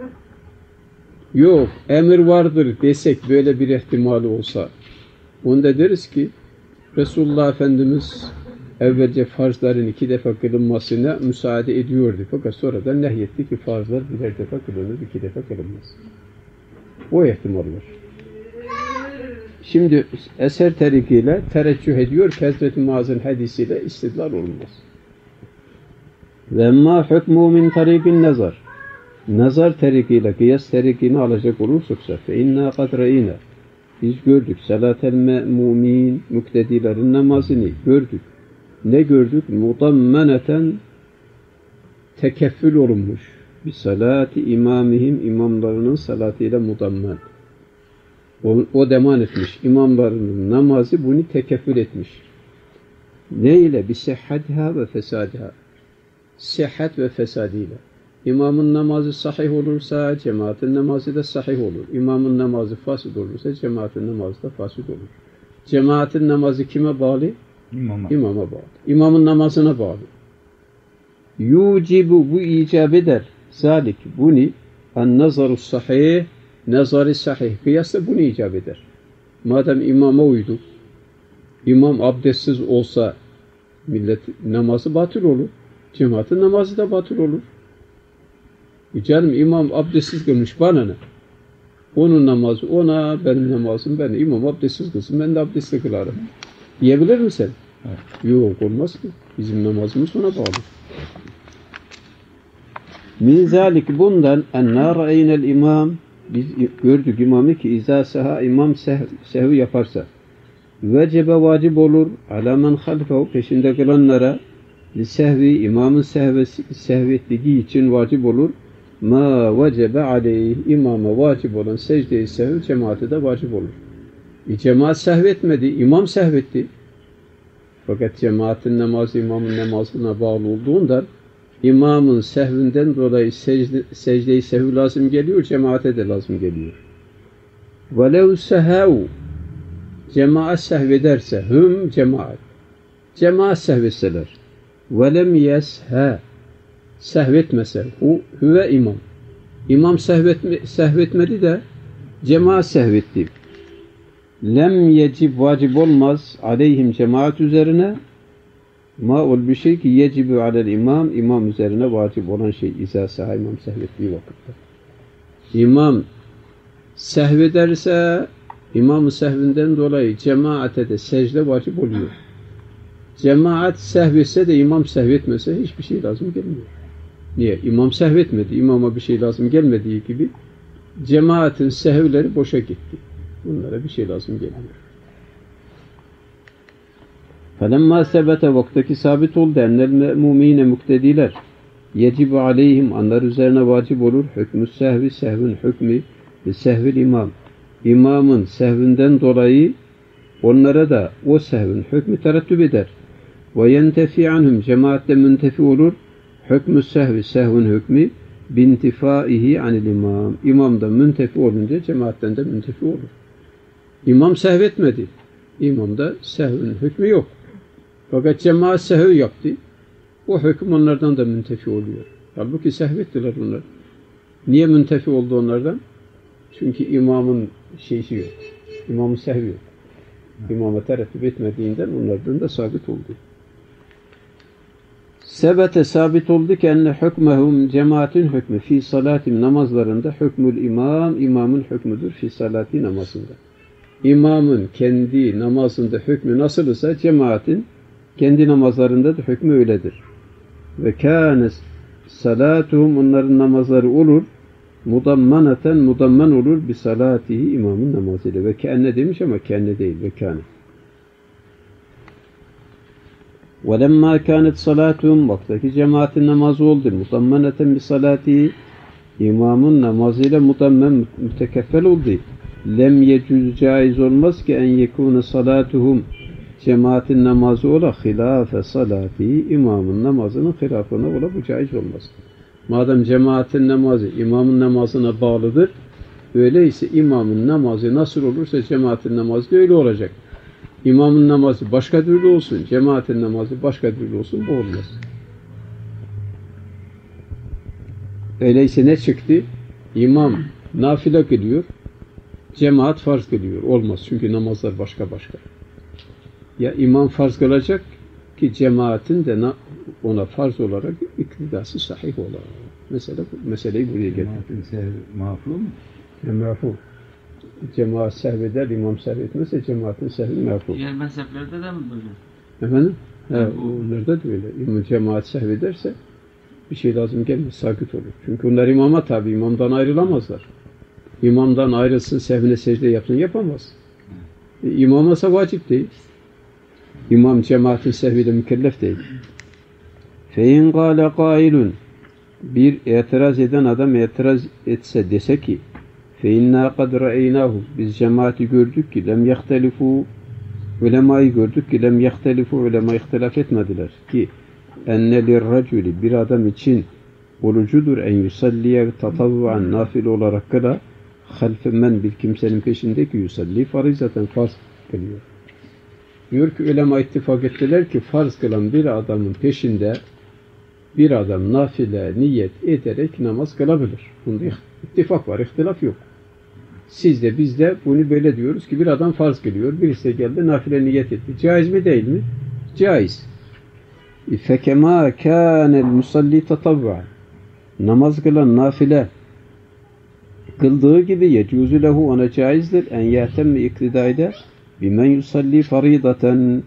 Yok, emir vardır desek, böyle bir ihtimali olsa, onda deriz ki Resulullah Efendimiz evvelce farzların iki defa kılınmasına müsaade ediyordu. Fakat sonradan nehyetti ki farzlar birer defa kılınır, iki defa kılınmaz. O ihtimal var. Şimdi eser tarikiyle tereccüh ediyor ki Hazreti Muaz'ın hadisiyle istidlal olmaz. Ve emmâ hükmû min tarikin nazar. Nazar tarikiyle kıyas tarikini alacak olursak fe inna kad re'ina. Biz gördük. Salatel me'mumin, muktedilerin namazını gördük. Ne gördük? Mudammeneten, tekeffül olunmuş. Bir salati imamihim, imamlarının salatıyla mudammen. O deman etmiş. İmamların namazı bunu tekeffül etmiş. Ne ile? Bisihhatiha ve fesadiha. Sıhhat ve fesadıyla. İmamın namazı sahih olursa cemaatin namazı da sahih olur. İmamın namazı fasid olursa cemaatin namazı da fasid olur. Cemaatin namazı kime bağlı? İmama bağlı. İmamın namazına bağlı. Yucibu bu icap eder. Zalik bunu an-nazaru sahih, nazarı sahih. Kıyasla bunu icap eder. Madem imama uydu, imam abdestsiz olsa millet namazı batıl olur. Cemaatin namazı da batıl olur. Canım imam abdestsiz kılmış bana ne? Onun namazı ona, benim namazım ben. İmam abdestsiz kılsın, ben de abdestli kılarım. Diyebilir misin? Evet. Yok, olmaz ki. Bizim namazımız ona bağlı. Min zalik bundan enna ra'eynel imam, biz gördük imamı ki izâ seha imam sehvi yaparsa vecebe vacip olur alâ men halfehu peşinde kılanlara li sehvi imamın sehvi ettiği için vacip olur. Ma vecebe aleyh imama vacip olan secde-i sehv cemaate de vacip olur. Cemaat sehvetmedi, imam sehvetti. Fakat cemaatin namazı imamın namazına bağlı olduğundan imamın sehvinden dolayı secde-i sehv lazım geliyor, cemaate de lazım geliyor. Velev sehav cemaat sehvederse cemaat sehvetseler velem yesha sehvetmese huve imam. İmam sehvetmedi de cemaat sehvetti. Lem yecib vacip olmaz aleyhim cemaat üzerine ma ol bir şey ki yecibu alel imam üzerine vacip olan şey izâ saha imam sehvettiği vakitte. İmam sehvederse imam-ı sehvinden dolayı cemaate de secde vacip oluyor. Cemaat sehvetse de imam sehvetmese hiçbir şey lazım gelmiyor. Niye? İmam sehvetmedi. İmama bir şey lazım gelmediği gibi cemaatin sehvleri boşa gitti. Bunlara bir şey lazım gelmiyor. فَلَمَّا sebete vaktaki sabit oldu ennel me'mumine muktediler yecibu aleyhim anlar üzerine vacip olur hükmü sehvi sehvin hükmü ve sehvil imam. İmamın sehvinden dolayı onlara da o sehvin hükmü terettüp eder. Ve yentefi anhum cemaatle müntefi olur. Hükmü sehvi sehvin hükmü bintifaihi anil imam. İmam da müntefi olunca cemaatten de müntefi olur. İmam sehvetmedi. İmamda sehvin hükmü yok. Fakat cemaat sehv yaptı. O hüküm onlardan da müntefi oluyor. Halbuki sehvettiler onlar. Niye müntefi oldu onlardan? Çünkü imamın şeysi yok. İmamın sehvi yok. İmama terettüp etmediğinden onlardan da sabit oldu. Sebete sabit oldu ki enne hükmehum cemaatin hükmü fi salatim namazlarında hükmül imam imamın hükmüdür fi salati namazında. İmamın kendi namazında hükmü nasılsa cemaatin kendi namazlarında da hükmü öyledir. Ve kâne salatuhum onların namazları olur mudammaneten mudamman olur bi salatihi imamın namazıyla. Ve kâne demiş ama kâne değil ve kâne. Ve lemmâ kânet salatuhum vaktaki cemaatin namazı oldu mudammaneten bi salatihi imamın namazıyla mudammen mütekeffel oldu. Lem yecüz caiz olmaz ki en yekûne salatuhum cemaatin namazı ola hilâfe salati imamın namazının hilafına ola bu caiz olmaz. Madem cemaatin namazı imamın namazına bağlıdır, öyleyse imamın namazı nasıl olursa cemaatin namazı da öyle olacak. İmamın namazı başka türlü olsun, cemaatin namazı başka türlü olsun, bu olmaz. Öyleyse ne çıktı? İmam nafile kılıyor, cemaat farz kılıyor. Olmaz çünkü namazlar başka başka. Ya imam farz kılacak ki cemaatin de ona farz olarak iktidası sahih olarak. Meseleyi buraya getirdi. Cemaatin mağfur mu? Mağfur. Cemaat sehveder, imam sehvetmezse cemaatin sehvi mağfur. Diğer mezheplerde de mi böyle? Efendim? Onlarda da öyle. Cemaat sehvederse bir şey lazım gelmez, sakit olur. Çünkü onlar imama tabi, imamdan ayrılamazlar. İmamdan ayrılsın, sehvine secde yapsın, yapamaz. İmamasa vacip değil. İmam cemaatin sehviyle mükellef değil. Fein gâle gâilun bir itiraz eden adam itiraz etse dese ki فَاِنَّا قَدْ رَأَيْنَاهُ Biz cemaati gördük ki lem yehtelifu ulemayı gördük ki lem yehtelifu ulema ihtilaf etmediler ki enne lirraculi bir adam için olucudur en yusalliye tatavvuan nafil olarak kıla halfe men bir kimsenin peşindeki yusalli farizaten farz kılıyor. Diyor ki ulema ittifak ettiler ki farz kılan bir adamın peşinde bir adam nafile niyet ederek namaz kılabilir. Bunda ittifak var, ihtilaf yok. Siz de biz de bunu böyle diyoruz ki bir adam farz kılıyor, birisi geldi nafile niyet etti. Caiz mi değil mi? Caiz. فَكَمَا كَانَ الْمُسَلِّي تَطَوَّعًا Namaz kılan nafile kıldığı gibi yecuzu lehu ona caizdir en yetemme iktidayda bimen yusalli faridaten.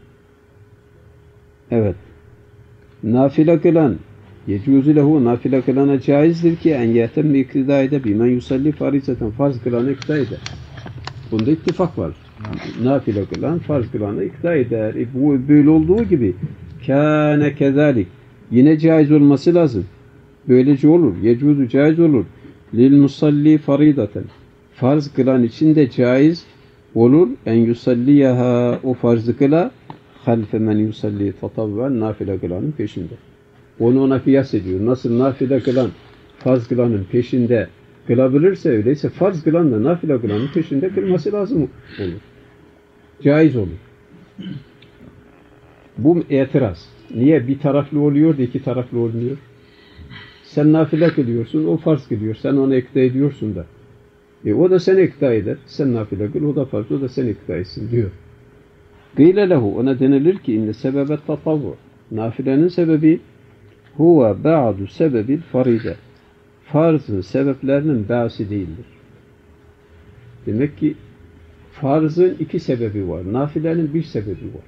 Evet. Nafile kılan yecuzu lehu nafile kılana caizdir ki en yetemme iktidayda bimen yusalli faridaten farz kılana iktidar eder. Bunda ittifak var. Nafile kılan farz kılana iktidar eder. Bu böyle olduğu gibi kâne kezalik yine caiz olması lazım. Böylece olur. Yecuzu caiz olur. Lil musalli faridaten. Farz kılan için de caiz olur. En yusalliyaha o farzı kıla halfe men yusalli tatavven nafile kılanın peşinde. Onu ona kıyas ediyor. Nasıl nafile kılan farz kılanın peşinde kılabilirse öyleyse farz kılan da nafile kılanın peşinde kılması lazım olur. Caiz olur. Bu itiraz. Niye bir taraflı oluyor da iki taraflı olmuyor? Sen nafile kılıyorsun, o farz kılıyor. Sen ona ikna ediyorsun da. O da seni ikna eder. Sen nafile kıl, o da farz, o da seni ikna etsin diyor. Gıyle lehu, ona denilir ki inne sebebet tatavvu. Nafilenin sebebi huve ba'du sebebil faride. Farzın sebeplerinin bazı değildir. Demek ki farzın iki sebebi var. Nafilenin bir sebebi var.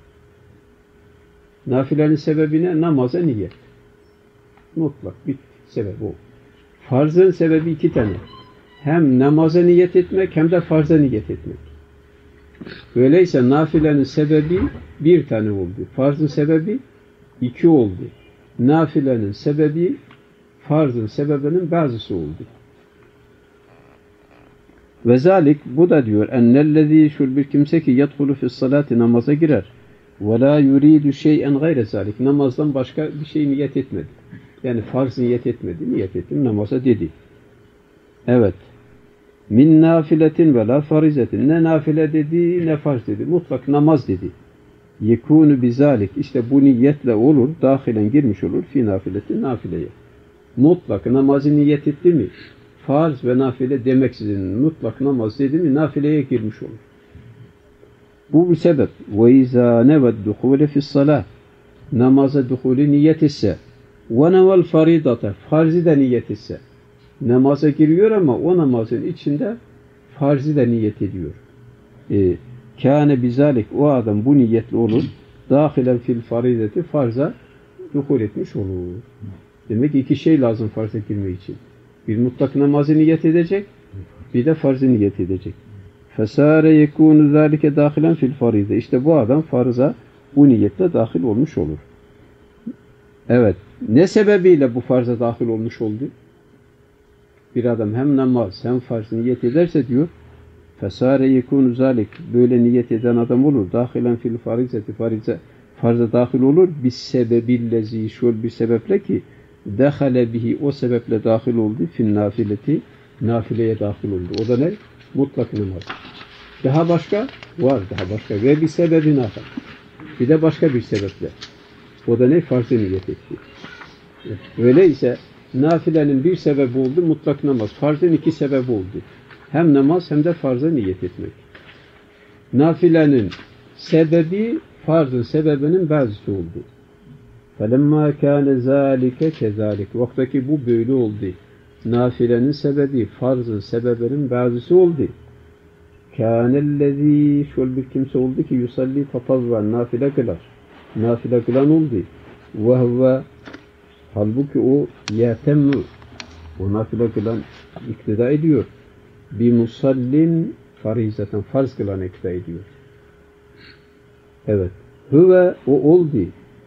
Nafilenin sebebi ne? Namaza niyet. Mutlak bir sebep o. Farzın sebebi iki tane. Hem namaza niyet etmek hem de farza niyet etmek. Öyleyse nafilenin sebebi bir tane oldu. Farzın sebebi iki oldu. Nafilenin sebebi farzın sebebinin bazısı oldu. Ve zalik bu da diyor ennellezî şul bir kimse ki yedhulu fi's-salâti namaza girer. Ve lâ yuridu şey'en gayre zalik. Namazdan başka bir şey niyet etmedi. Yani farz niyet etmedi. Niyet ettim namaza dedi. Evet. Min nafiletin ve la farizetin. Ne nafile dedi ne farz dedi. Mutlak namaz dedi. Yekûnü bizalik. İşte bu niyetle olur. Dahilen girmiş olur. Fi nafiletin nafileye. Mutlak namazı niyet etti mi? Farz ve nafile demeksizin mutlak namaz dedi mi? Nafileye girmiş olur. Bu bir sebep. وَاِذَا نَوَدْ دُخُولَ فِي الصَّلَاةِ Namaza duhulü niyet ise وَنَوَ الْفَرِيدَةَ Farzı da niyet ise namaza giriyor ama o namazın içinde farzı da niyet ediyor. Kâne bizalik o adam bu niyetli olur. Dâhilen fil farideti farza duhul etmiş olur. Demek ki iki şey lazım farza girmek için. Bir mutlak namazı niyet edecek, bir de farzı niyet edecek. Fesâre yekûnü zâlike dâhilen fil faride. İşte bu adam farza bu niyetle dahil olmuş olur. Evet. Ne sebebiyle bu farza dahil olmuş oldu? Bir adam hem namaz hem farz niyet ederse diyor fesâre yekûnü zâlik böyle niyet eden adam olur. Dâhilen fil farizeti farza dahil olur. Bir sebebillezî şöyle bir sebeple ki dehale bihi o sebeple dahil oldu. Fil nafileti nafileye dahil oldu. O da ne? Mutlak namaz. Daha başka? Var daha başka. Ve bir sebebin atar. Bir de başka bir sebeple. O da ne? Farz-ı niyet etti. Öyleyse nafilenin bir sebebi oldu. Mutlak namaz. Farzın iki sebebi oldu. Hem namaz hem de farza niyet etmek. Nafilenin sebebi farzın sebebinin bazısı oldu. فَلَمَّا كَانَ ذَٰلِكَ كَذَٰلِكَ Vaktaki bu böyle oldu. Nafilenin sebebi farzın sebebinin bazısı oldu. Kânellezî şöyle bir kimse oldu ki yusalli tatavven nafile kılar. Nafile kılan oldu. Ve huve halbuki o yetemmu o nafile kılan iktida ediyor. Bir musallin farizeten farz kılan iktida ediyor. Evet. Huve o oldu.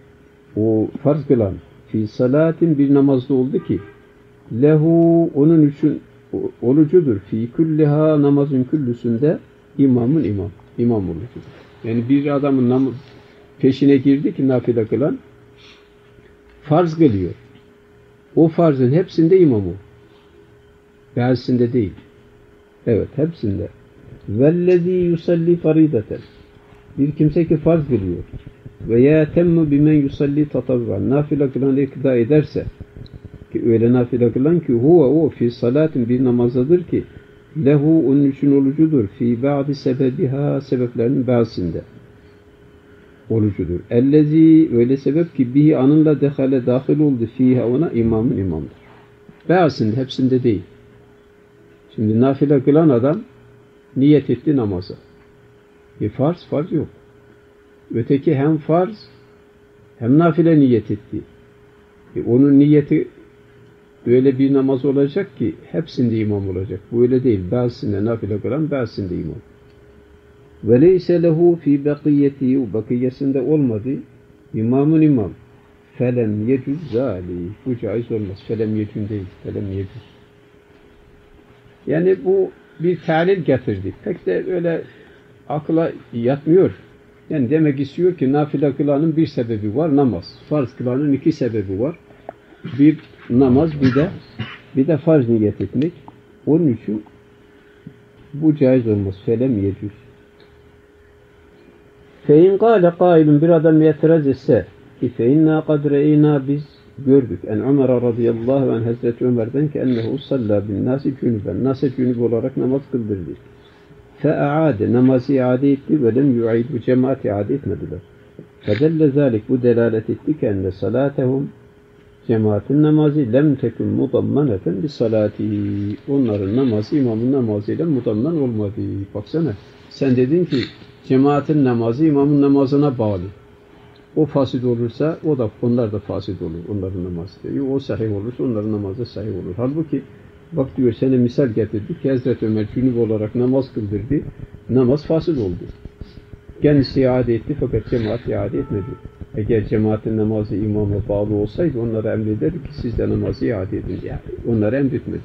O farz kılan fi salatin bir namazda oldu ki lehu onun için olucudur. Fi kulliha namazın küllüsünde imamın imam olucudur. Yani bir adamın peşine girdi ki nafile kılan farz kılıyor. O farzın hepsinde imamı. Bazısında değil. Evet, hepsinde. Vellezî yusalli farideten. Bir kimse ki farz kılıyor. Ve yâtemmu bimen yusalli tatavvan. Nafile kılan iktida ederse, ki öyle nafile kılan ki o fi salatin bir namazdadır ki lehu onun için olucudur. Fi ba'di sebebiha sebeplerinin bazısında olucudur. Ellezî öyle sebep ki bihi anınla dahil oldu fiha ona imamdır. Bazısında, hepsinde değil. Şimdi nafile kılan adam niyet etti namaza. Farz yok. Öteki hem farz hem nafile niyet etti. Onun niyeti öyle bir namaz olacak ki hepsinde imam olacak. Bu öyle değil. Bazısında nafile kılan, bazısında imam. Ve leyse lehu fi bakiyeti, o bakiyesinde olmadı. İmam. Felem yecüz zâli. Bu caiz olmaz. Felem yecün değil. Felem yecüz. Yani bu bir talil getirdik. Pek de öyle akla yatmıyor. Yani demek istiyor ki nafile kılanın bir sebebi var, namaz. Farz kılanın iki sebebi var. Bir namaz, bir de farz niyet etmek. Onun için bu caiz olmaz. Felem yecüz. Fein kâle kâilun, bir adam itiraz etse ki feinnâ kad re'înâ, biz gördük. En Ömer radıyallahu anh, Hazreti Ömer'den ki ennehu sallâ bin nâsi cünüben. Nâse cünüb olarak namaz kıldırdı. Fe'aade, namazı iade etti ve lem yu'id, bu cemaat iade etmediler. Fedelle zâlik, bu delalet etti ki enne salâtehum, cemaatin namazı lem tekun mudammaneten bi salati. Onların namazı imamın namazıyla mudamman olmadı. Baksana, sen dedin ki cemaatin namazı imamın namazına bağlı. O fasid olursa onlar da fasid olur. Onların namazı diyor. O sahih olursa onların namazı sahih olur. Halbuki bak diyor, sana misal getirdik. Hazreti Ömer cünüp olarak namaz kıldırdı. Namaz fasid oldu. Kendisi iade etti fakat cemaat iade etmedi. Eğer cemaatin namazı imama bağlı olsaydı onlara emrederdi ki siz de namazı iade edin. Yani onlara emretmedi.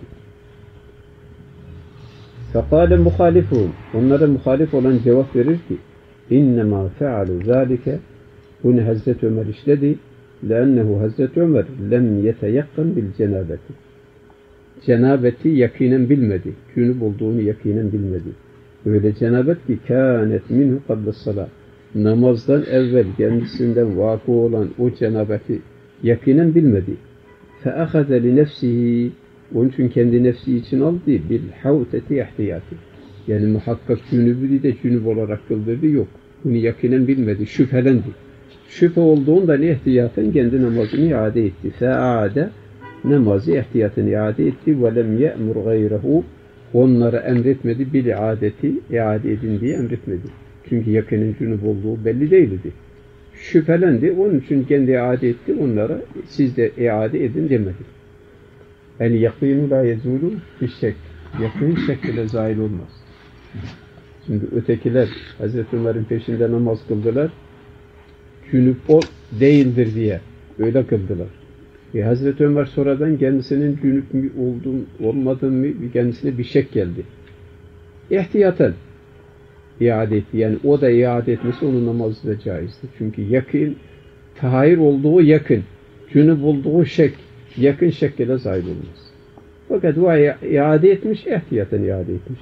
Fekâle muhalifun. Onlara muhalif olan cevap verir ki innemâ fe'alu zâlike, bunu Hazreti Ömer işledi. Lennehu Hazreti Ömer lem yeteyakkan bil cenabeti. Cenabeti yakinen bilmedi. Cünüp olduğunu yakinen bilmedi. Öyle cenabet ki kânet minhu kabla salat. Namazdan evvel kendisinden vakı olan o cenabeti yakinen bilmedi. Fe'ahaze li nefsihi, onun için kendi nefsi için aldı bil havteti ihtiyati. Yani muhakkak cünübü de cünüp olarak kıldırdı, yok. Bunu yakinen bilmedi, şüphelendi. Şüphe olduğundan ihtiyaten kendi namazını iade etti. Fe'ade, namazı ihtiyatını iade etti. Ve lem ye'mur gayrehu, onlara emretmedi, bil adeti, iade edin diye emretmedi. Çünkü yakının cünüp olduğu belli değildi. Şüphelendi, onun için kendi iade etti, onlara siz de iade edin demedi. Yani yakînü la yezûlû fişşek. Yakîn şek ile zahil olmaz. Şimdi ötekiler Hazreti Ömer'in peşinde namaz kıldılar. Cünüp değildir diye öyle kıldılar. Hazreti Ömer sonradan kendisinin cünüp mü olmadığını mı kendisine bir şek geldi. İhtiyaten iade etti. Yani o da iade etmesi onun namazı da caizdir. Çünkü yakın, tahir olduğu yakın, cünüp olduğu şek, yakın şek ile zahil olmaz. Fakat o iade etmiş, ihtiyaten iade etmiş.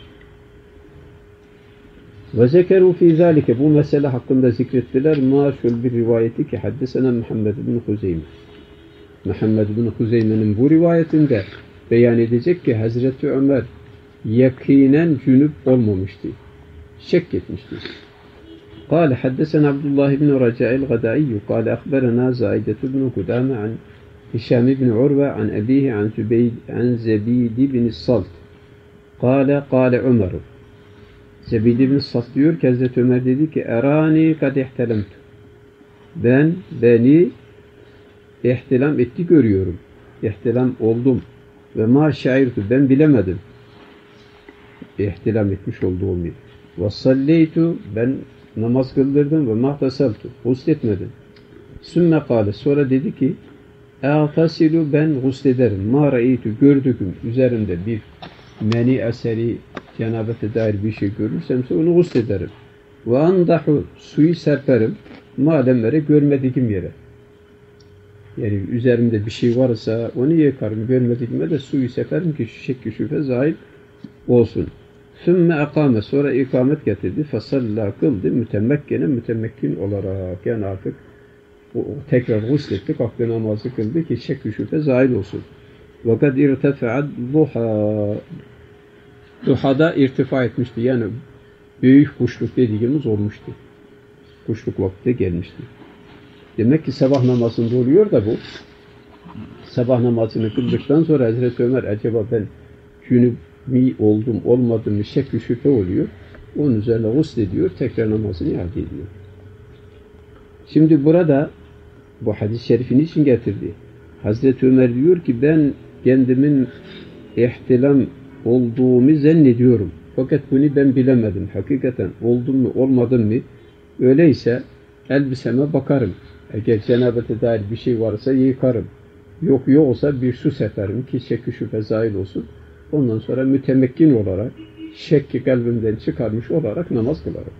Ve zekeru fî zâlike, bu mesele hakkında zikrettiler. Şöyle bir rivayeti ki haddesena Muhammed bin Huzeyme. Muhammed bin Huzeyme'nin bu rivayetinde beyan edecek ki Hazreti Ömer yakinen cünüp olmamıştı. Şek etmişti. قال حدثنا عبد الله بن رجاء الغدائي قال أخبرنا زائدة بن قدامة عن هشام بن عروة عن أبيه عن زبيد بن الصلت قال عمر. Zebid ibn Sas diyor ki Hazreti Ömer dedi ki erani kad ihtelemtu. Beni ihtilam etti görüyorum. İhtilam oldum. Ve ma şairtu, ben bilemedim. İhtilam etmiş olduğumu. Ve salleytu, ben namaz kıldırdım ve mahtasaltu, husletmedim. Sümme kâle, sonra dedi ki e'tasilu, ben huslederim. Ma ra'eytu, gördüğüm üzerimde bir meni eseri, cenabete dair bir şey görürsemse onu guslederim. Ve andahu suyu serperim mademlere görmediğim yere. Yani üzerimde bir şey varsa onu yıkarım. Görmediğime de suyu seperim ki şekki şüphe zahil olsun. Sümme akame sonra ikamet getirdi. Fesalla kıldı mütemekkin olarak. Yani artık tekrar gusletti. Kalktı namazı kıldı ki şekki şüphe zahil olsun. Fakat irtefa'at duha. Duhada irtifa etmişti. Yani büyük kuşluk dediğimiz olmuştu. Kuşluk vakti gelmişti. Demek ki sabah namazında oluyor da bu. Sabah namazını kıldıktan sonra Hazreti Ömer acaba ben günü mi oldum olmadım mı şek-i şüphe oluyor. Onun üzerine guslediyor. Tekrar namazını iade ediyor. Şimdi burada bu hadis-i şerifin için getirdi. Hazreti Ömer diyor ki ben kendimin ihtilam olduğumu zannediyorum. Fakat bunu ben bilemedim. Hakikaten oldum mu olmadım mı? Öyleyse elbiseme bakarım. Eğer cenabete dair bir şey varsa yıkarım. Yok olsa bir su seperim ki şekki şüphe zahil olsun. Ondan sonra mütemekkin olarak şekki kalbimden çıkarmış olarak namaz kılarım.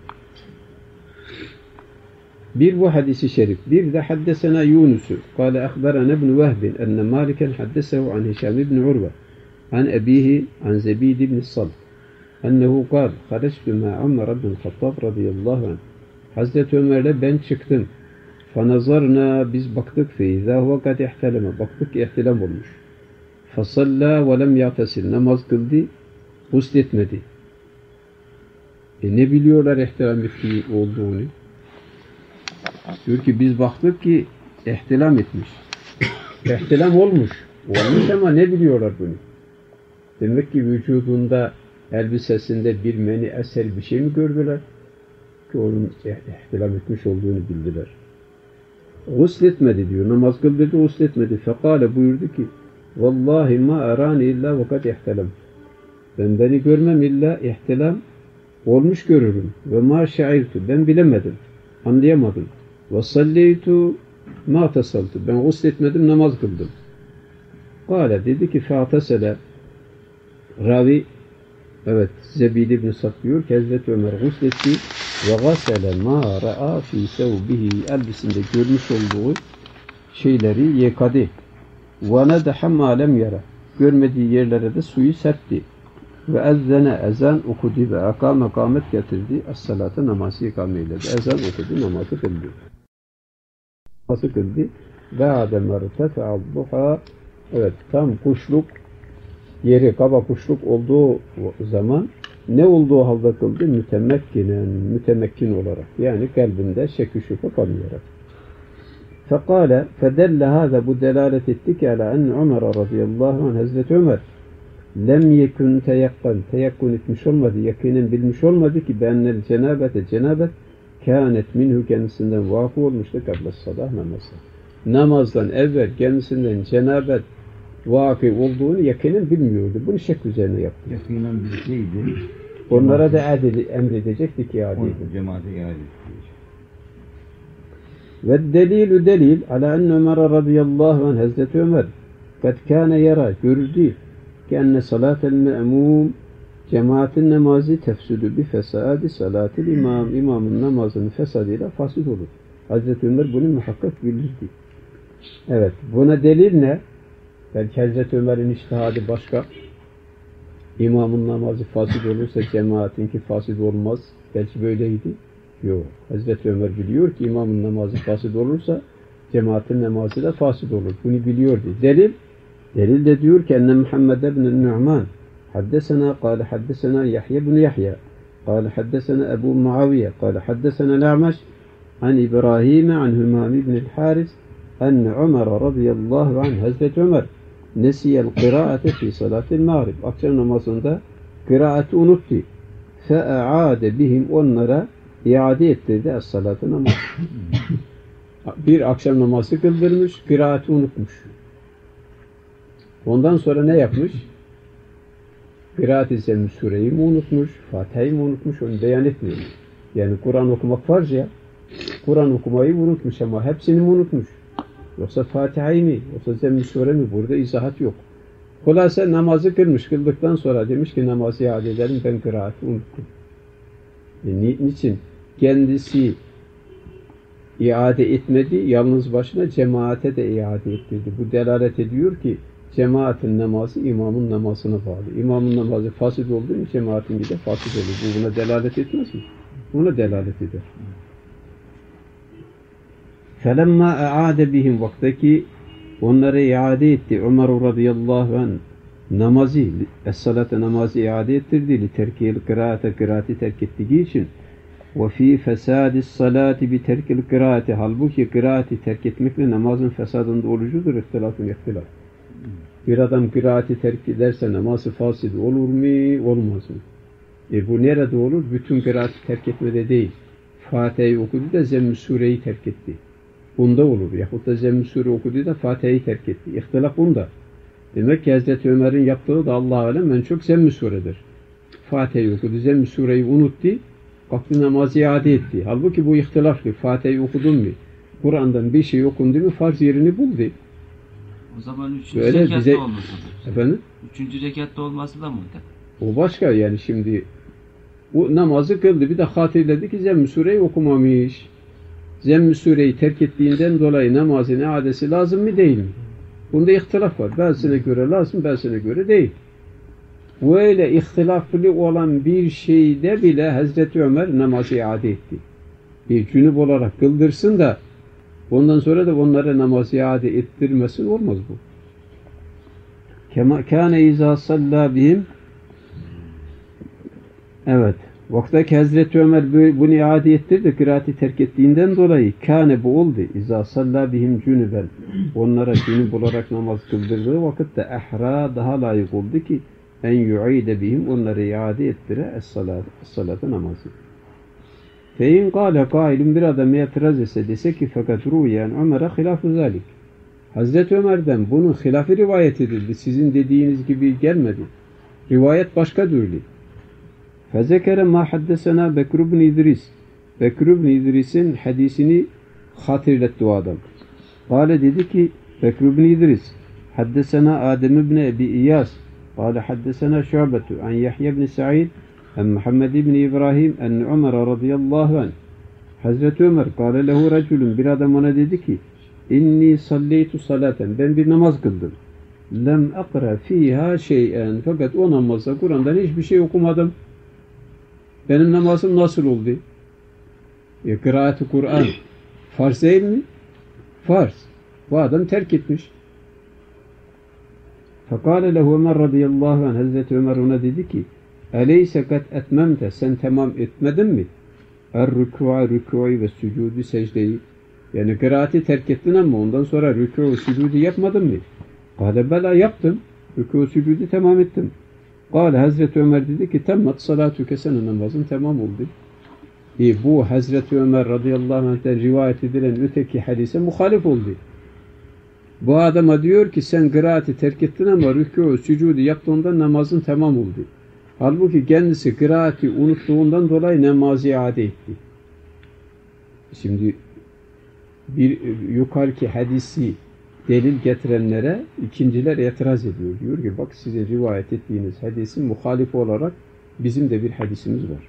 Bir bu hadisi şerif. Bir de haddesena Yunus'u. Kale ahberana ibn Vehbin enne Maliken haddesehu an Hişam ibn Urve an ebihi an Zebid ibn Salt ennehu kal hareçtü ma Ömer ibn Hattab radıyallahu anh. Hazreti Ömer'le ben çıktım. Fanazarna biz baktık feyza huve kad ihteleme. Baktık ki ihtilam olmuş. Fasalla ve lem yatesil. Namaz kıldı. Gusletmedi. Ne biliyorlar ihtilam ettiği olduğunu? Diyor ki biz baktık ki ihtilam etmiş. İhtilam olmuş. Olmuş ama ne biliyorlar bunu? Demek ki vücudunda elbisesinde bir meni eser bir şey mi gördüler? Ki onun ihtilam etmiş olduğunu bildiler. Gusletmedi diyor. Namaz kıl dedi, gusletmedi. Fekale buyurdu ki vallahi ma arani illa vakat ihtilam. Ben beni görmem illa ihtilam olmuş görürüm. Ve ma şairtu. Ben bilemedim. Anlayamadım. Ve salleytu ma tasaltu. Ben gusletmedim, namaz kıldım. Kale dedi ki fa'tasele ravi evet Zebid ibn Sat diyor ki Hazreti Ömer gusletti ve gasele ma ra'a fi sevbihi elbisinde görmüş olduğu şeyleri yıkadı. Ve nedeha ma lem yara. Görmediği yerlere de suyu serpti. Ve ezzene ezan okudu ve akame kamet getirdi. Es-salate namazı ikameyle. Ezan okudu, namazı kıldı. Namazı kıldı. Ve ademler tefe'al duha. Evet, tam kuşluk yeri, kaba kuşluk olduğu zaman ne olduğu halde kıldı? Mütemekkin olarak. Yani kalbinde şek-i şüphe kalmayarak. Fekale, fedelle hâze bu delalet etti ki ala enne Ömer radıyallahu anh Hazreti Ömer lem yekun teyakkun etmiş olmadı, yakinen bilmiş olmadı ki beennel cenabet kânet minhu kendisinden vakı olmuştu kabla sabah namazı. Namazdan evvel kendisinden cenabet vakı olduğunu yakinen bilmiyordu. Bunu şek üzerine yaptı. Yakinen bilseydi onlara da emredecekti ki cemaate iade edecek. Ve delil ala enne Ömer radıyallahu anh Hazreti Ömer kad kâne yara görürdü ki enne salatel me'mum cemaatin namazı tefsüdü bi fesadi salatil imam imamın namazının fesadıyla fasid olur. Hazreti Ömer bunu muhakkak bilirdi. Evet, buna delil ne? Belki Hazreti Ömer'in içtihadı başka. İmamın namazı fasid olursa cemaatinki fasid olmaz. Belki böyleydi. Yok. Hazreti Ömer biliyor ki imamın namazı fasid olursa cemaatin namazı da fasid olur. Bunu biliyordu. Delil de diyor ki enne Muhammed ibn Nu'man haddesena kâle haddesena Yahya ibn Yahya kâle haddesena Ebu Muaviye kâle haddesena La'maş an İbrahim an Hümam ibn Haris enne Ömer radıyallahu anh Hazreti Ömer nesiyel kıraate fi salatil mağrib akşam namazında kıraati unuttu. Fe'aade bihim onlara iade ettirdi es-salatı namaz. Bir akşam namazı kıldırmış, kıraati unutmuş. Ondan sonra ne yapmış? Kıraat-ı Zemm sureyi mi unutmuş, Fatiha'yı mı unutmuş, onu beyan etmiyor. Yani Kur'an okumak farz ya. Kur'an okumayı unutmuş ama hepsini mi unutmuş? Yoksa Fatiha'yı mı, yoksa Zemm sure mi? Burada izahat yok. Hulasa namazı kılmış. Kıldıktan sonra demiş ki namazı iade edelim, ben kıraati unuttum. Niçin? Kendisi iade etmedi, yalnız başına cemaate de iade ettirdi. Bu delalet ediyor ki cemaatin namazı imamın namazına bağlı. İmamın namazı fasid oldu mu cemaatin de fasid olur. Bu buna delalet etmez mi? Buna delalet eder. فَلَمَّا اَعَادَ بِهِمْ vaktaki onlara iade etti. Ömer radıyallahu anh namazı, es-salate namazı iade ettirdi. لِتَرْكِيَ الْقِرَاءَةَ kıraati terk ettiği için. وَفِي فَسَادِ الصَّلَاةِ بِتَرْكِ الْقِرَاءَةِ halbuki kıraati terk etmekle namazın fesadında olucudur. İhtilaf. Bir adam kıraati terk ederse namazı fasid olur mu? Olmaz mı? Bu nerede olur? Bütün kıraati terk etmede değil. Fatiha'yı okudu da Zemm-i Sure'yi terk etti. Bunda olur. Yahut da Zemm-i Sure okudu da Fatiha'yı terk etti. İhtilaf bunda. Demek ki Hazreti Ömer'in yaptığı da Allah-u Alem en çok Zemm-i Sure'dir. Fatiha'yı okudu, Zemm-i Sure'yi unuttu, kalktı namazı iade etti. Halbuki bu ihtilaflı. Fatiha'yı okudun mu? Kur'an'dan bir şey okundu mu farz yerini buldu. O zaman 3. rekatta bize... olması. Efendim? 3. rekatta olması da mı? O başka yani şimdi bu namazı kıldı. Bir de hatırladı ki Zemm-i Sure'yi okumamış. Zemm-i Sure'yi terk ettiğinden dolayı namazın iadesi lazım mı değil mi? Bunda ihtilaf var. Bazısına göre lazım, bazısına göre değil. Böyle ihtilaflı olan bir şeyde bile Hazreti Ömer namazı iade etti. Bir cünüp olarak kıldırsın da ondan sonra da onlara namazı iade ettirmesin, olmaz bu. Kâne izâ sallâ bihim. Evet. Vaktaki Hazreti Ömer bunu iade ettirdi. Kıraati terk ettiğinden dolayı kâne bu oldu. İzâ sallâ bihim cünüben. Onlara cünüp olarak namaz kıldırdığı vakitte ehra daha layık oldu ki en yu'ide bihim onları iade ettire es-salâte namazı. Fe in kâle kâilun bir adam itiraz etse dese ki fakat rûyen Ömer'e hilâf-ı zâlik. Hazreti Ömer'den bunun hilafı rivayet edildi. Sizin dediğiniz gibi gelmedi. Rivayet başka türlü. Fezekere ma haddesena Bekr ibn İdris. Bekr ibn İdris'in hadisini hatırlattı o adam. Kale dedi ki Bekr ibn İdris haddesena Adem ibn Ebi İyas. Kale haddesena Şu'betu an Yahya ibn Sa'id an Muhammed ibn İbrahim en Ömer radıyallahu anh. Hazreti Ömer kâle lehu raculun bir adam ona dedi ki inni salleytu salaten ben bir namaz kıldım. Lem akra fiha şey'en fakat o namazda Kur'an'dan hiçbir şey okumadım. Benim namazım nasıl oldu? Kıraat-ı Kur'an farz değil mi? Farz. Bu adam terk etmiş. Fekâle lehu Ömer radıyallahu anh Hazreti Ömer ona dedi ki eleyse kat etmemte sen tamam etmedin mi? Er-rükû'u ve sücûdü secdeyi yani kıraati terk ettin ama ondan sonra rükû sücûdü yapmadın mı? Kâle bela yaptım. Rükû sücûdü tamam ettim. Kâle Hazreti Ömer dedi ki temmet salâtüke senin namazın tamam oldu. Bu Hazreti Ömer radıyallahu anh'ten rivayet edilen öteki hadise muhalif oldu. Bu adama diyor ki sen kıraati terk ettin ama rükû sücûdü yaptığında namazın tamam oldu. Halbuki kendisi kıraati unuttuğundan dolayı namazı iade etti. Şimdi bir yukarıki hadisi delil getirenlere ikinciler itiraz ediyor. Diyor ki bak sizin rivayet ettiğiniz hadisin muhalif olarak bizim de bir hadisimiz var.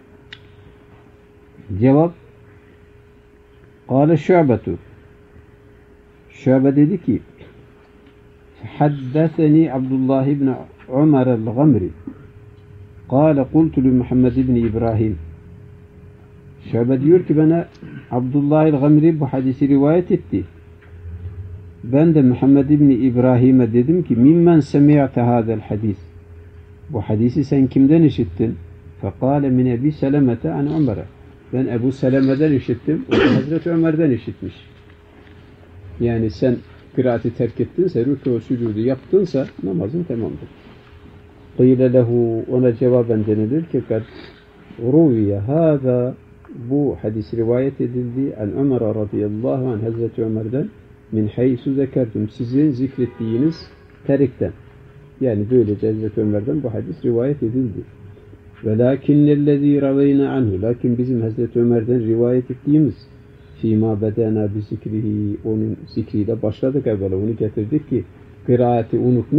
Cevap Kâle Şu'betu Şu'be dedi ki haddeseni Abdullah ibn Ömer el-Gamri Kâle kultu li Muhammed ibn İbrahim Şu'be diyor ki bana Abdullah el-Gamri bu hadisi rivayet etti. Ben de Muhammed ibn İbrahim'e dedim ki mimmen semi'te hâzel hadis. Bu hadisi sen kimden işittin? Fekâle min Ebi Selemete an Ömer'e. Ben Ebu Seleme'den işittim. O da Hazreti Ömer'den işitmiş. Yani sen kıraati terk ettinse, rükû sücûdü yaptınsa namazın tamamdır. Kîle lehu ona cevaben denilir ki kad ruviye hâzâ bu hadis rivayet edildi an Ömer radıyallahu anh Hazreti Ömer'den min haysu zekertum sizin zikrettiğiniz terikten. Yani böylece Hazreti Ömer'den bu hadis rivayet edildi. Velakinnellezî raveyna anhu lakin bizim Hazreti Ömer'den rivayet ettiğimiz fîmâ bedena bi zikrihi onun zikriyle başladık evvela onu getirdik ki kıraati unutmuş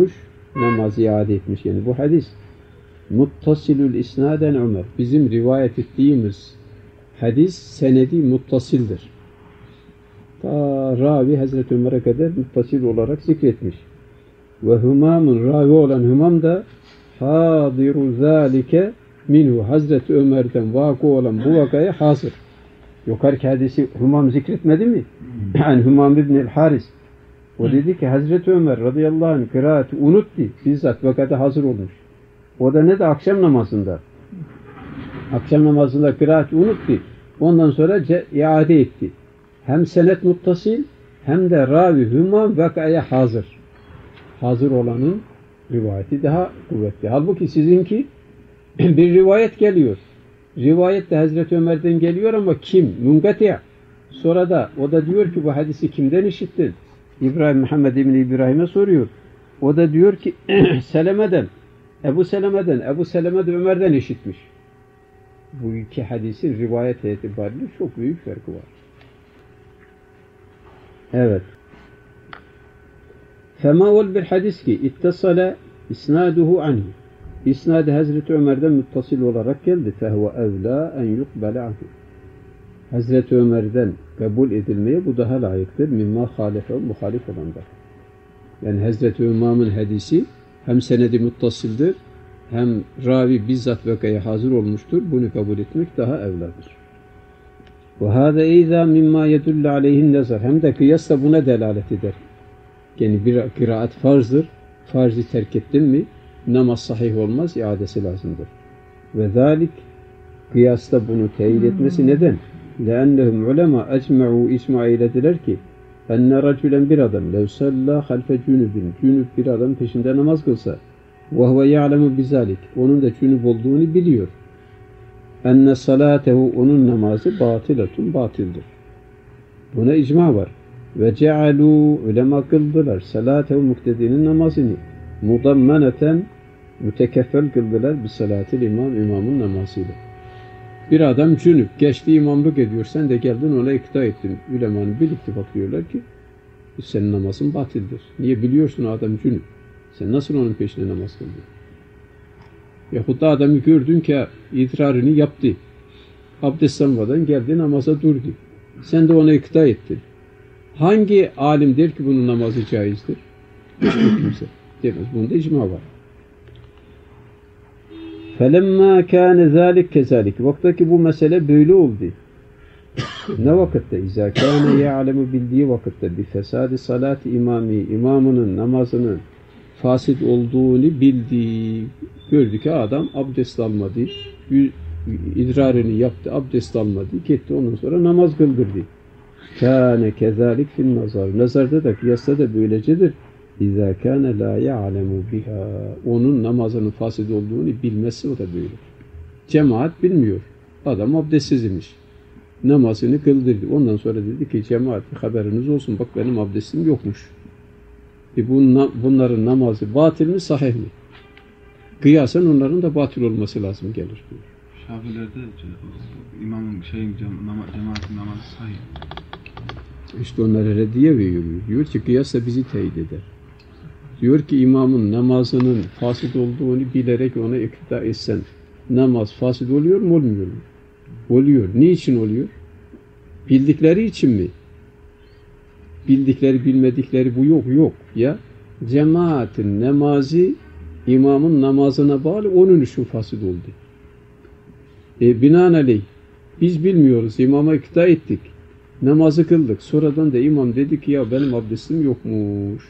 namazı iade etmiş. Yani bu hadis muttasilül isnaden Ömer. Bizim rivayet ettiğimiz hadis senedi muttasildir. Ta ravi Hazreti Ömer'e kadar muttasil olarak zikretmiş. Ve Hümam'ın ravi olan Hümam da hadiru zâlike minhu. Hazreti Ömer'den vakı olan bu vakaya hazır. Yukarıki hadisi Hümam zikretmedi mi? Yani Hümam İbn-i Haris. O dedi ki Hazreti Ömer radıyallahu anh kıraati unuttu. Bizzat vakada hazır olmuş. O da ne de akşam namazında. Akşam namazında kıraati unuttu. Ondan sonra iade etti. Hem senet muttasil hem de ravi Hümam vakaya hazır. Hazır olanın rivayeti daha kuvvetli. Halbuki sizinki bir rivayet geliyor. Rivayet de Hazreti Ömer'den geliyor ama kim? Mungati'a. Sonra da o da diyor ki bu hadisi kimden işittin? Muhammed İbni İbrahim'e soruyor. O da diyor ki Seleme'den. Ebu Seleme de Ömer'den işitmiş. Bu iki hadisin rivayet itibariyle çok büyük farkı var. Evet. Fema ol bir hadis ki ittasala isnaduhu anhu. İsnadı Hazreti Ömer'den müttasil olarak geldi. Fehuve evlâ en yukbele anhu. Hazreti Ömer'den kabul edilmeye bu daha layıktır. Mimma halife muhalif olanlar. Yani Hazreti Ömer'in hadisi hem senedi muttasildir hem ravi bizzat vakaya hazır olmuştur. Bunu kabul etmek daha evladır. Ve hâze eydâ mimma yedullu aleyhin nazar. Hem de kıyas da buna delalet eder. Yani bir kıraat farzdır. Farzı terk ettin mi namaz sahih olmaz, iadesi lazımdır. Ve zâlik kıyasta bunu teyit etmesi neden? لأنهم ulema ecma'u icma eylediler ki enne racülen bir adam lev salla halfe cünübün cünüp bir adam peşinde namaz kılsa ve huve ya'lemu bizalik onun da cünüp olduğunu biliyor. Enne salatehu onun namazı batiletun batildir. Buna icma var. Ve cealu ulema kıldılar salatehu muktedinin namazını mudammeneten mütekeffel kıldılar bi salatil imamın namazıyla. Bir adam cünüp, geçti imamlık ediyor. Sen de geldin ona ikta ettin. Ülemanın bir ittifak diyorlar ki senin namazın batildir. Niye biliyorsun adam cünüp? Sen nasıl onun peşine namaz kıldın? Yahut da adamı gördün ki idrarını yaptı. Abdest almadan geldi namaza durdu. Sen de ona ikta ettin. Hangi alim der ki bunun namazı caizdir? Hiçbir kimse demez. Bunda icma var. فَلَمَّا كَانَ ذَٰلِكَ كَذَٰلِكَ Vaktaki bu mesele böyle oldu. Ne vakitte? اِذَا كَانَ يَعْلَمُ bildiği vakitte بِفَسَادِ صَلَاتِ imamının namazının fasit olduğunu bildi. Gördü ki adam abdest almadı. İdrarını yaptı, abdest almadı. Gitti ondan sonra namaz kıldırdı. كَانَ كَذَٰلِكَ فِي النَّظَرِ Nazarda da kıyasta da böylecedir. İzâ kâne lâ ya'lemu biha. Onun namazının fasid olduğunu bilmesi o da böyle. Cemaat bilmiyor. Adam abdestsiz imiş. Namazını kıldırdı. Ondan sonra dedi ki cemaat haberiniz olsun bak benim abdestim yokmuş. Bunların namazı batil mi sahih mi? Kıyasen onların da batil olması lazım gelir. Şafilerde imamın cemaatin namazı sahih. İşte onlara reddiye veriyor. Diyor ki kıyasla bizi teyit eder. Diyor ki imamın namazının fasit olduğunu bilerek ona iktida etsen namaz fasit oluyor mu olmuyor mu? Oluyor. Niçin oluyor? Bildikleri için mi? Bildikleri bilmedikleri bu yok. Ya cemaatin namazı imamın namazına bağlı onun için fasit oldu. Binaenaleyh biz bilmiyoruz. İmama iktida ettik. Namazı kıldık. Sonradan da imam dedi ki ya benim abdestim yokmuş.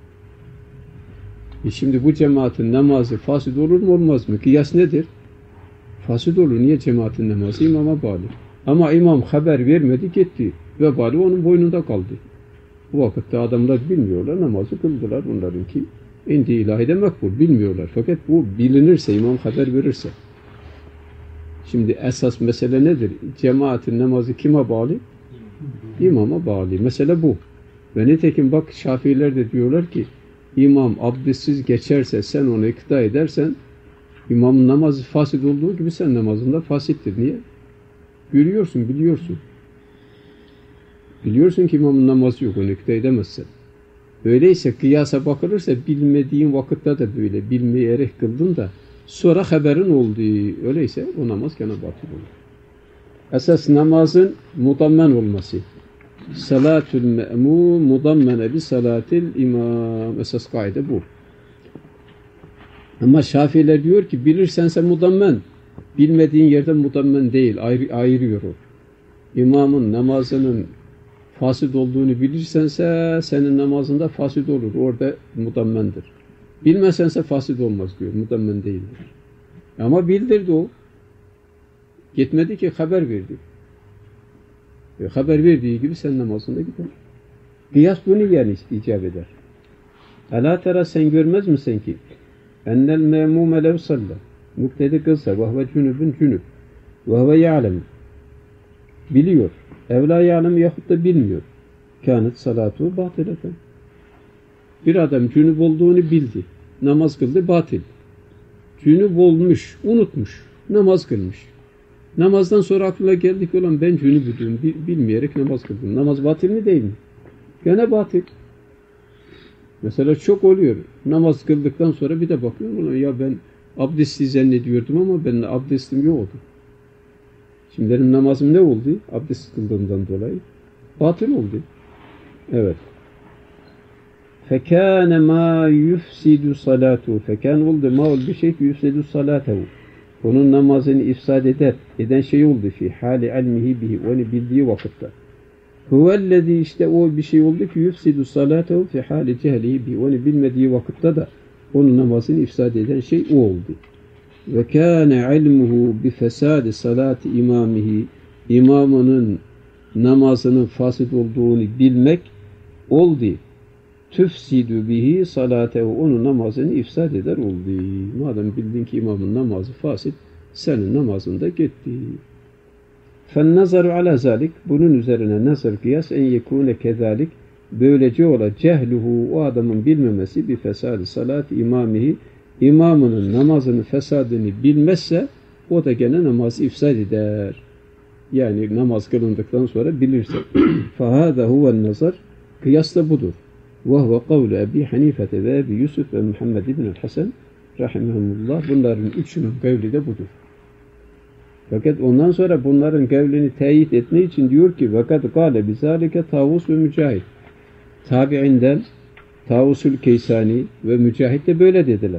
Şimdi bu cemaatin namazı fasit olur mu olmaz mı? Kıyas nedir? Fasit olur. Niye cemaatin namazı imama bağlı? Ama imam haber vermedi gitti. Vebali onun boynunda kaldı. Bu vakitte adamlar bilmiyorlar. Namazı kıldılar. Onlarınki indi ilahide makbul. Bilmiyorlar. Fakat bu bilinirse, imam haber verirse. Şimdi esas mesele nedir? Cemaatin namazı kime bağlı? İmama bağlı. Mesele bu. Ve nitekim bak Şafiiler de diyorlar ki İmam abdestsiz geçerse sen onu iktida edersen imamın namazı fasit olduğu gibi sen namazında fasittir. Niye? Görüyorsun, biliyorsun. Biliyorsun ki imamın namazı yok, onu iktida edemezsen. Öyleyse kıyasa bakılırsa bilmediğin vakitte de böyle bilmeyerek kıldın da sonra haberin olduğu öyleyse o namaz gene batıl olur. Esas namazın mudammen olması. Salatül me'mum mudammene bi salatil imam. Esas kaide bu. Ama Şafiiler diyor ki bilirsense mudammen. Bilmediğin yerde mudammen değil. Ayırıyor o. İmamın namazının fasit olduğunu bilirsense senin namazında fasit olur. Orada mudammendir. Bilmesense fasit olmaz diyor. Mudammen değildir. Ama bildirdi o. Gitmedi ki haber verdi. Haber verdiği gibi sen namazında gider. Kıyas bunu yani icap eder. Alâ tera sen görmez misin ki ennel me'mûme lev salla muktedi kılsa vehve cünübün cünüb vehve ya'lem biliyor. Evlâ ya'lem yahut da bilmiyor. Kânet salâtu bâtileten. Bir adam cünüb olduğunu bildi. Namaz kıldı batıl. Cünüb olmuş, unutmuş. Namaz kılmış. Namazdan sonra aklına geldi ki olan ben cünübüdüm, bilmeyerek namaz kıldım. Namaz batıl mi değil mi? Gene batıl. Mesela çok oluyor. Namaz kıldıktan sonra bir de bakıyorum ya ben abdestli zannediyordum ama benim abdestim yoktu. Şimdi benim namazım ne oldu? Abdest kıldığımdan dolayı. Batıl oldu. Evet. Fekâne mâ yufsidu salâtuhu. Fekâne oldu mâ ol bir şey yufsidu salâtehu. Onun namazını ifsad eden şey oldu fi hali ilmihi bihi. Onu bildiği vakitte. Huvellezî işte o bir şey oldu ki yufsidu salâtehu fi hali cehlihi bihi. Onu bilmediği vakitte de onun namazını ifsad eden şey o oldu. Ve kâne ilmuhu bi fesâdi salâti imâmihi. İmamının namazının fasit olduğunu bilmek oldu. Tüfsidü bihi salatehu. Onun namazını ifsad eder oldu. Madem bildin ki imamın namazı fasit, senin namazın da gitti. فَالنَّظَرُ عَلَى ذَلِكَ. Bunun üzerine nazar kıyas en yekûne kezalik. Böylece ola cehluhu o adamın bilmemesi bir fesad salat imamihi. İmamının namazının fesadını bilmezse o da gene namazı ifsad eder. Yani namaz kılındıktan sonra bilirse. فَهَذَا هُوَ النَّظَرِ. Kıyas da budur. وَهُوَ قَوْلُ Ebi Hanifete ve Ebi Yusuf ve Muhammed İbn-i Hasan rahimahumullah. Bunların üçünün kavli de budur. Fakat ondan sonra bunların kavlini teyit etme için diyor ki وَقَدْ قَالَ بِذَٰلِكَ Tavus ve Mücahit. Tabi'inden Tavusül Keysani ve Mücahit de böyle dediler.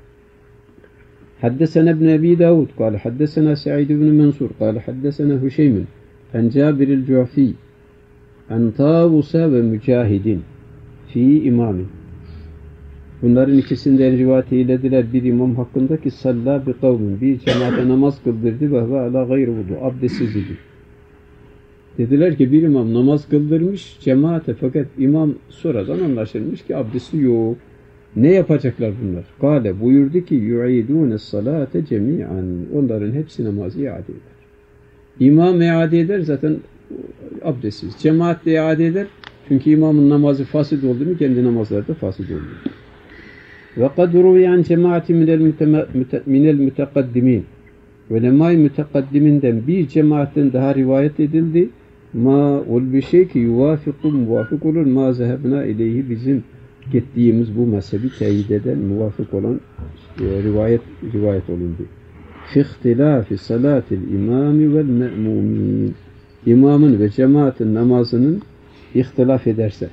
حدثنا ابن أبي داود قال حدثنا سعيد بن منصور قال حدثنا هشيم عن جابر الجعفي عن طاووس ve Mücahidin fi imamin. Bunların ikisinden rivayet eylediler bir imam hakkında ki salla bi kavmin bir cemaate namaz kıldırdı ve ala gayr vudu abdestsiz idi. Dediler ki bir imam namaz kıldırmış cemaate fakat imam sonradan anlaşılmış ki abdesti yok. Ne yapacaklar bunlar? Kale buyurdu ki yu'idûne salate cemi'an. Onların hepsi namazı iade eder. İmam iade eder zaten abdestsiz. Cemaat de iade eder. Çünkü imamın namazı fasid oldu mu kendi namazları da fasid oldu. Ve kad ruviye an cemaati minel mütekaddimin. Ulemâ-i mütekaddiminden bir cemaatten daha rivayet edildi. Ma ol bir şey ki yuvafiku muvafık olur. Ma zehebna ileyhi bizim gittiğimiz bu mezhebi teyit eden muvafık olan rivayet olundu. Fi ihtilafi salatil imami vel me'mumin. İmamın ve cemaatin namazının ihtilaf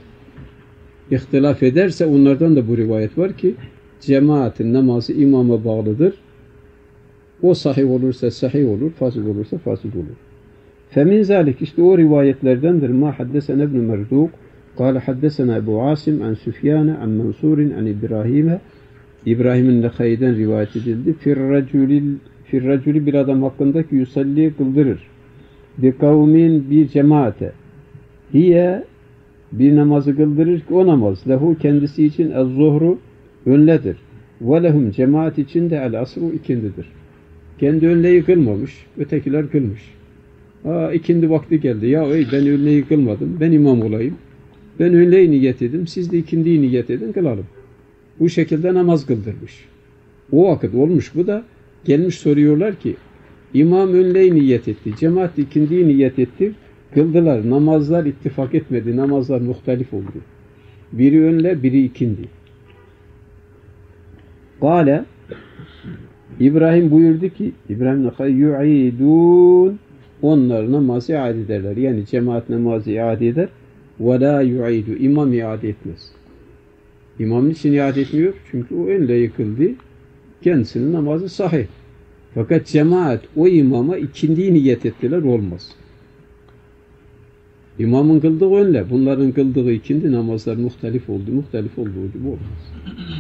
ederse onlardan da bu rivayet var ki cemaatin namazı imama bağlıdır. O sahih olursa sahih olur, fasid olursa fasid olur. Femin zalik işte o rivayetlerdendir. Ma haddesena ibn Merduk قال حدثنا أبو عاصم عن سفيان عن منصور عن İbrahim'in Nekhai'den rivayet edildi. Firraculi bir adam hakkında ki yusalli kıldırır. Bir kavmin bir cemaate. Hiye bir namazı kıldırır ki o namaz lehu kendisi için el-zuhru önledir. Ve lehum cemaat için de el-asru ikindidir. Kendi önleyi kılmamış, ötekiler kılmış. İkindi vakti geldi. Ya ben önleyi kılmadım, ben imam olayım. Ben önleyi niyet edin, siz de ikindiyi niyet edin, kılalım. Bu şekilde namaz kıldırmış. O vakit olmuş bu da. Gelmiş soruyorlar ki, imam önleyi niyet etti, cemaat ikindiyi niyet etti, kıldılar. Namazlar ittifak etmedi, namazlar muhtelif oldu. Biri önle, biri ikindi. Kale İbrahim buyurdu ki İbrahim Nakhai yu'idun, onlar namazı iade ederler. Yani cemaat namazı iade eder. Ve la yu'idu, imam iade etmez. İmam için iade etmiyor? Çünkü o önle yıkıldı. Kendisinin namazı sahih. Fakat cemaat o imama ikindiyi niyet ettiler, olmaz. İmamın kıldığı önle, bunların kıldığı ikindi namazlar muhtelif olduğu gibi olmaz.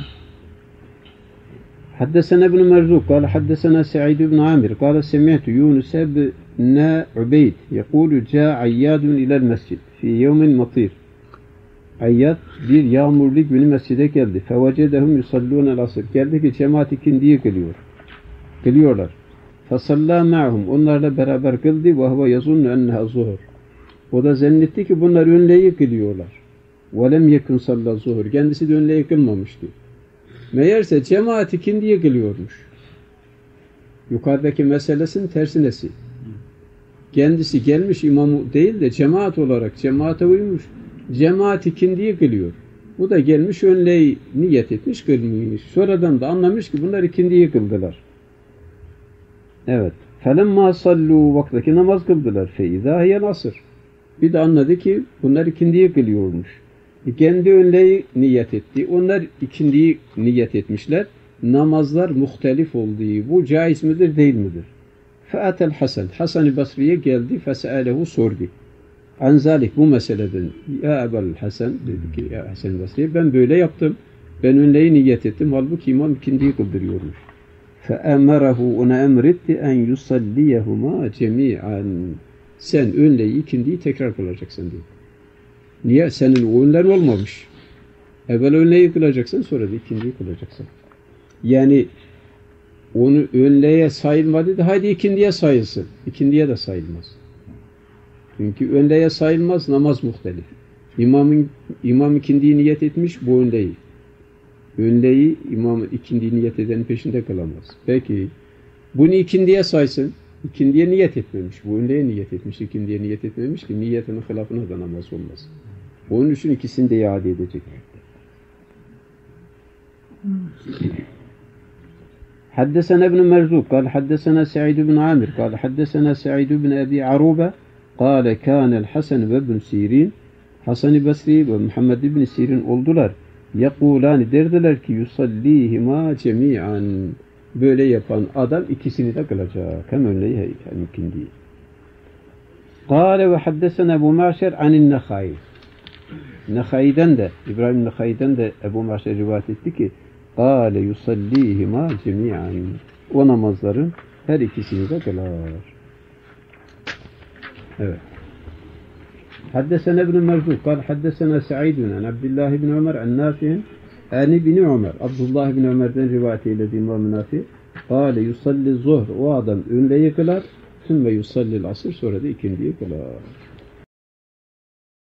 حدثنا ابن مرزوق قال حدثنا سعيد بن عامر قال سمعت يونس بن عبيد يقول جاء عياد إلى المسجد في يوم مطير. Ayyad bir yağmurlu günü mescide geldi. Fevecedehum yusallûne el-asr. Geldi ki cemaat ikindiyi kılıyorlar. Fesallâ ma'hum. Onlarla beraber kıldı. Ve huve yazunnu enneha zuhur. O da zannetti ki bunlar önleyi kılıyorlar. Ve lem yekun sallâ zuhur. Kendisi de önleyi kılmamıştı. Meğerse cemaat ikindiyi kılıyormuş. Yukarıdaki meselesinin tersinesi. Kendisi gelmiş imamı değil de cemaat olarak cemaate uymuş. Cemaat ikindiyi kılıyor. Bu da gelmiş önleyi niyet etmiş, kılmış. Sonradan da anlamış ki bunlar ikindiyi kıldılar. Evet. فَلَمَّا صَلُّوا vaktaki namaz kıldılar. فَاِذَا هِيَ الْعَصْرِ. Bir de anladı ki bunlar ikindiyi kılıyormuş. Kendi önleyi niyet etti. Onlar ikindiyi niyet etmişler. Namazlar muhtelif olduğu. Bu caiz midir, değil midir? فَاَتَ الْحَسَنِ Hasan-ı Basri'ye geldi. فَسَأَلَهُ sordu. Anzalik bu meseleden ya Ebul Hasan dedi ki ya Hasan Basri ben böyle yaptım. Ben önleyi niyet ettim. Halbuki imam ikindiyi kıldırıyormuş. فَاَمَرَهُ ona emretti en yusalliyehuma cemi'an. Sen önleyi ikindiyi tekrar kılacaksın dedi. Niye? Senin o önler olmamış. Evvel önleyi kılacaksın, sonra da ikindiyi kılacaksın. Yani onu önleye sayılmadı da hadi ikindiye sayılsın. İkindiye de sayılmaz. Çünkü önleye sayılmaz, namaz muhtelif. İmam ikindiyi niyet etmiş, bu önleyi. Önleyi imam ikindiyi niyet edenin peşinde kılamaz. Peki, bunu ikindiye saysın. İkindiye niyet etmemiş. Bu önleye niyet etmiş, ikindiye niyet etmemiş ki niyetinin hilafına da namaz olmaz. Onun için ikisini de iade edecek. حدثنا ابن مرزوق قال حدثنا سعيد بن عامر قال حدثنا سعيد بن أبي عروبة قال كان الحسن وابن سيرين Hasan-ı Basri ve Muhammed ibn Sirin oldular. Yakulani derdiler ki yusallihima cemi'an. Böyle yapan adam ikisini de kılacak. Hem önleyi hem ikindiyi. Kâle ve haddesena Ebu Ma'şer anin Nekhai. Nekhai'den de, İbrahim Nekhai'den de Ebu Ma'şer rivayet etti ki kâle yusallihima cemi'an. O namazların her ikisini de kılar. Evet. حدثنا ابن مرزوق قال حدثنا سعيد عن عبد الله بن عمر عن نافع عن ابن عمر عبد الله بن عمر'den rivayet eyledi İmam Nafi قال يصلي الظهر o adam önleyi kılar sümme yusalli'l asr sonra da ikindiyi kılar.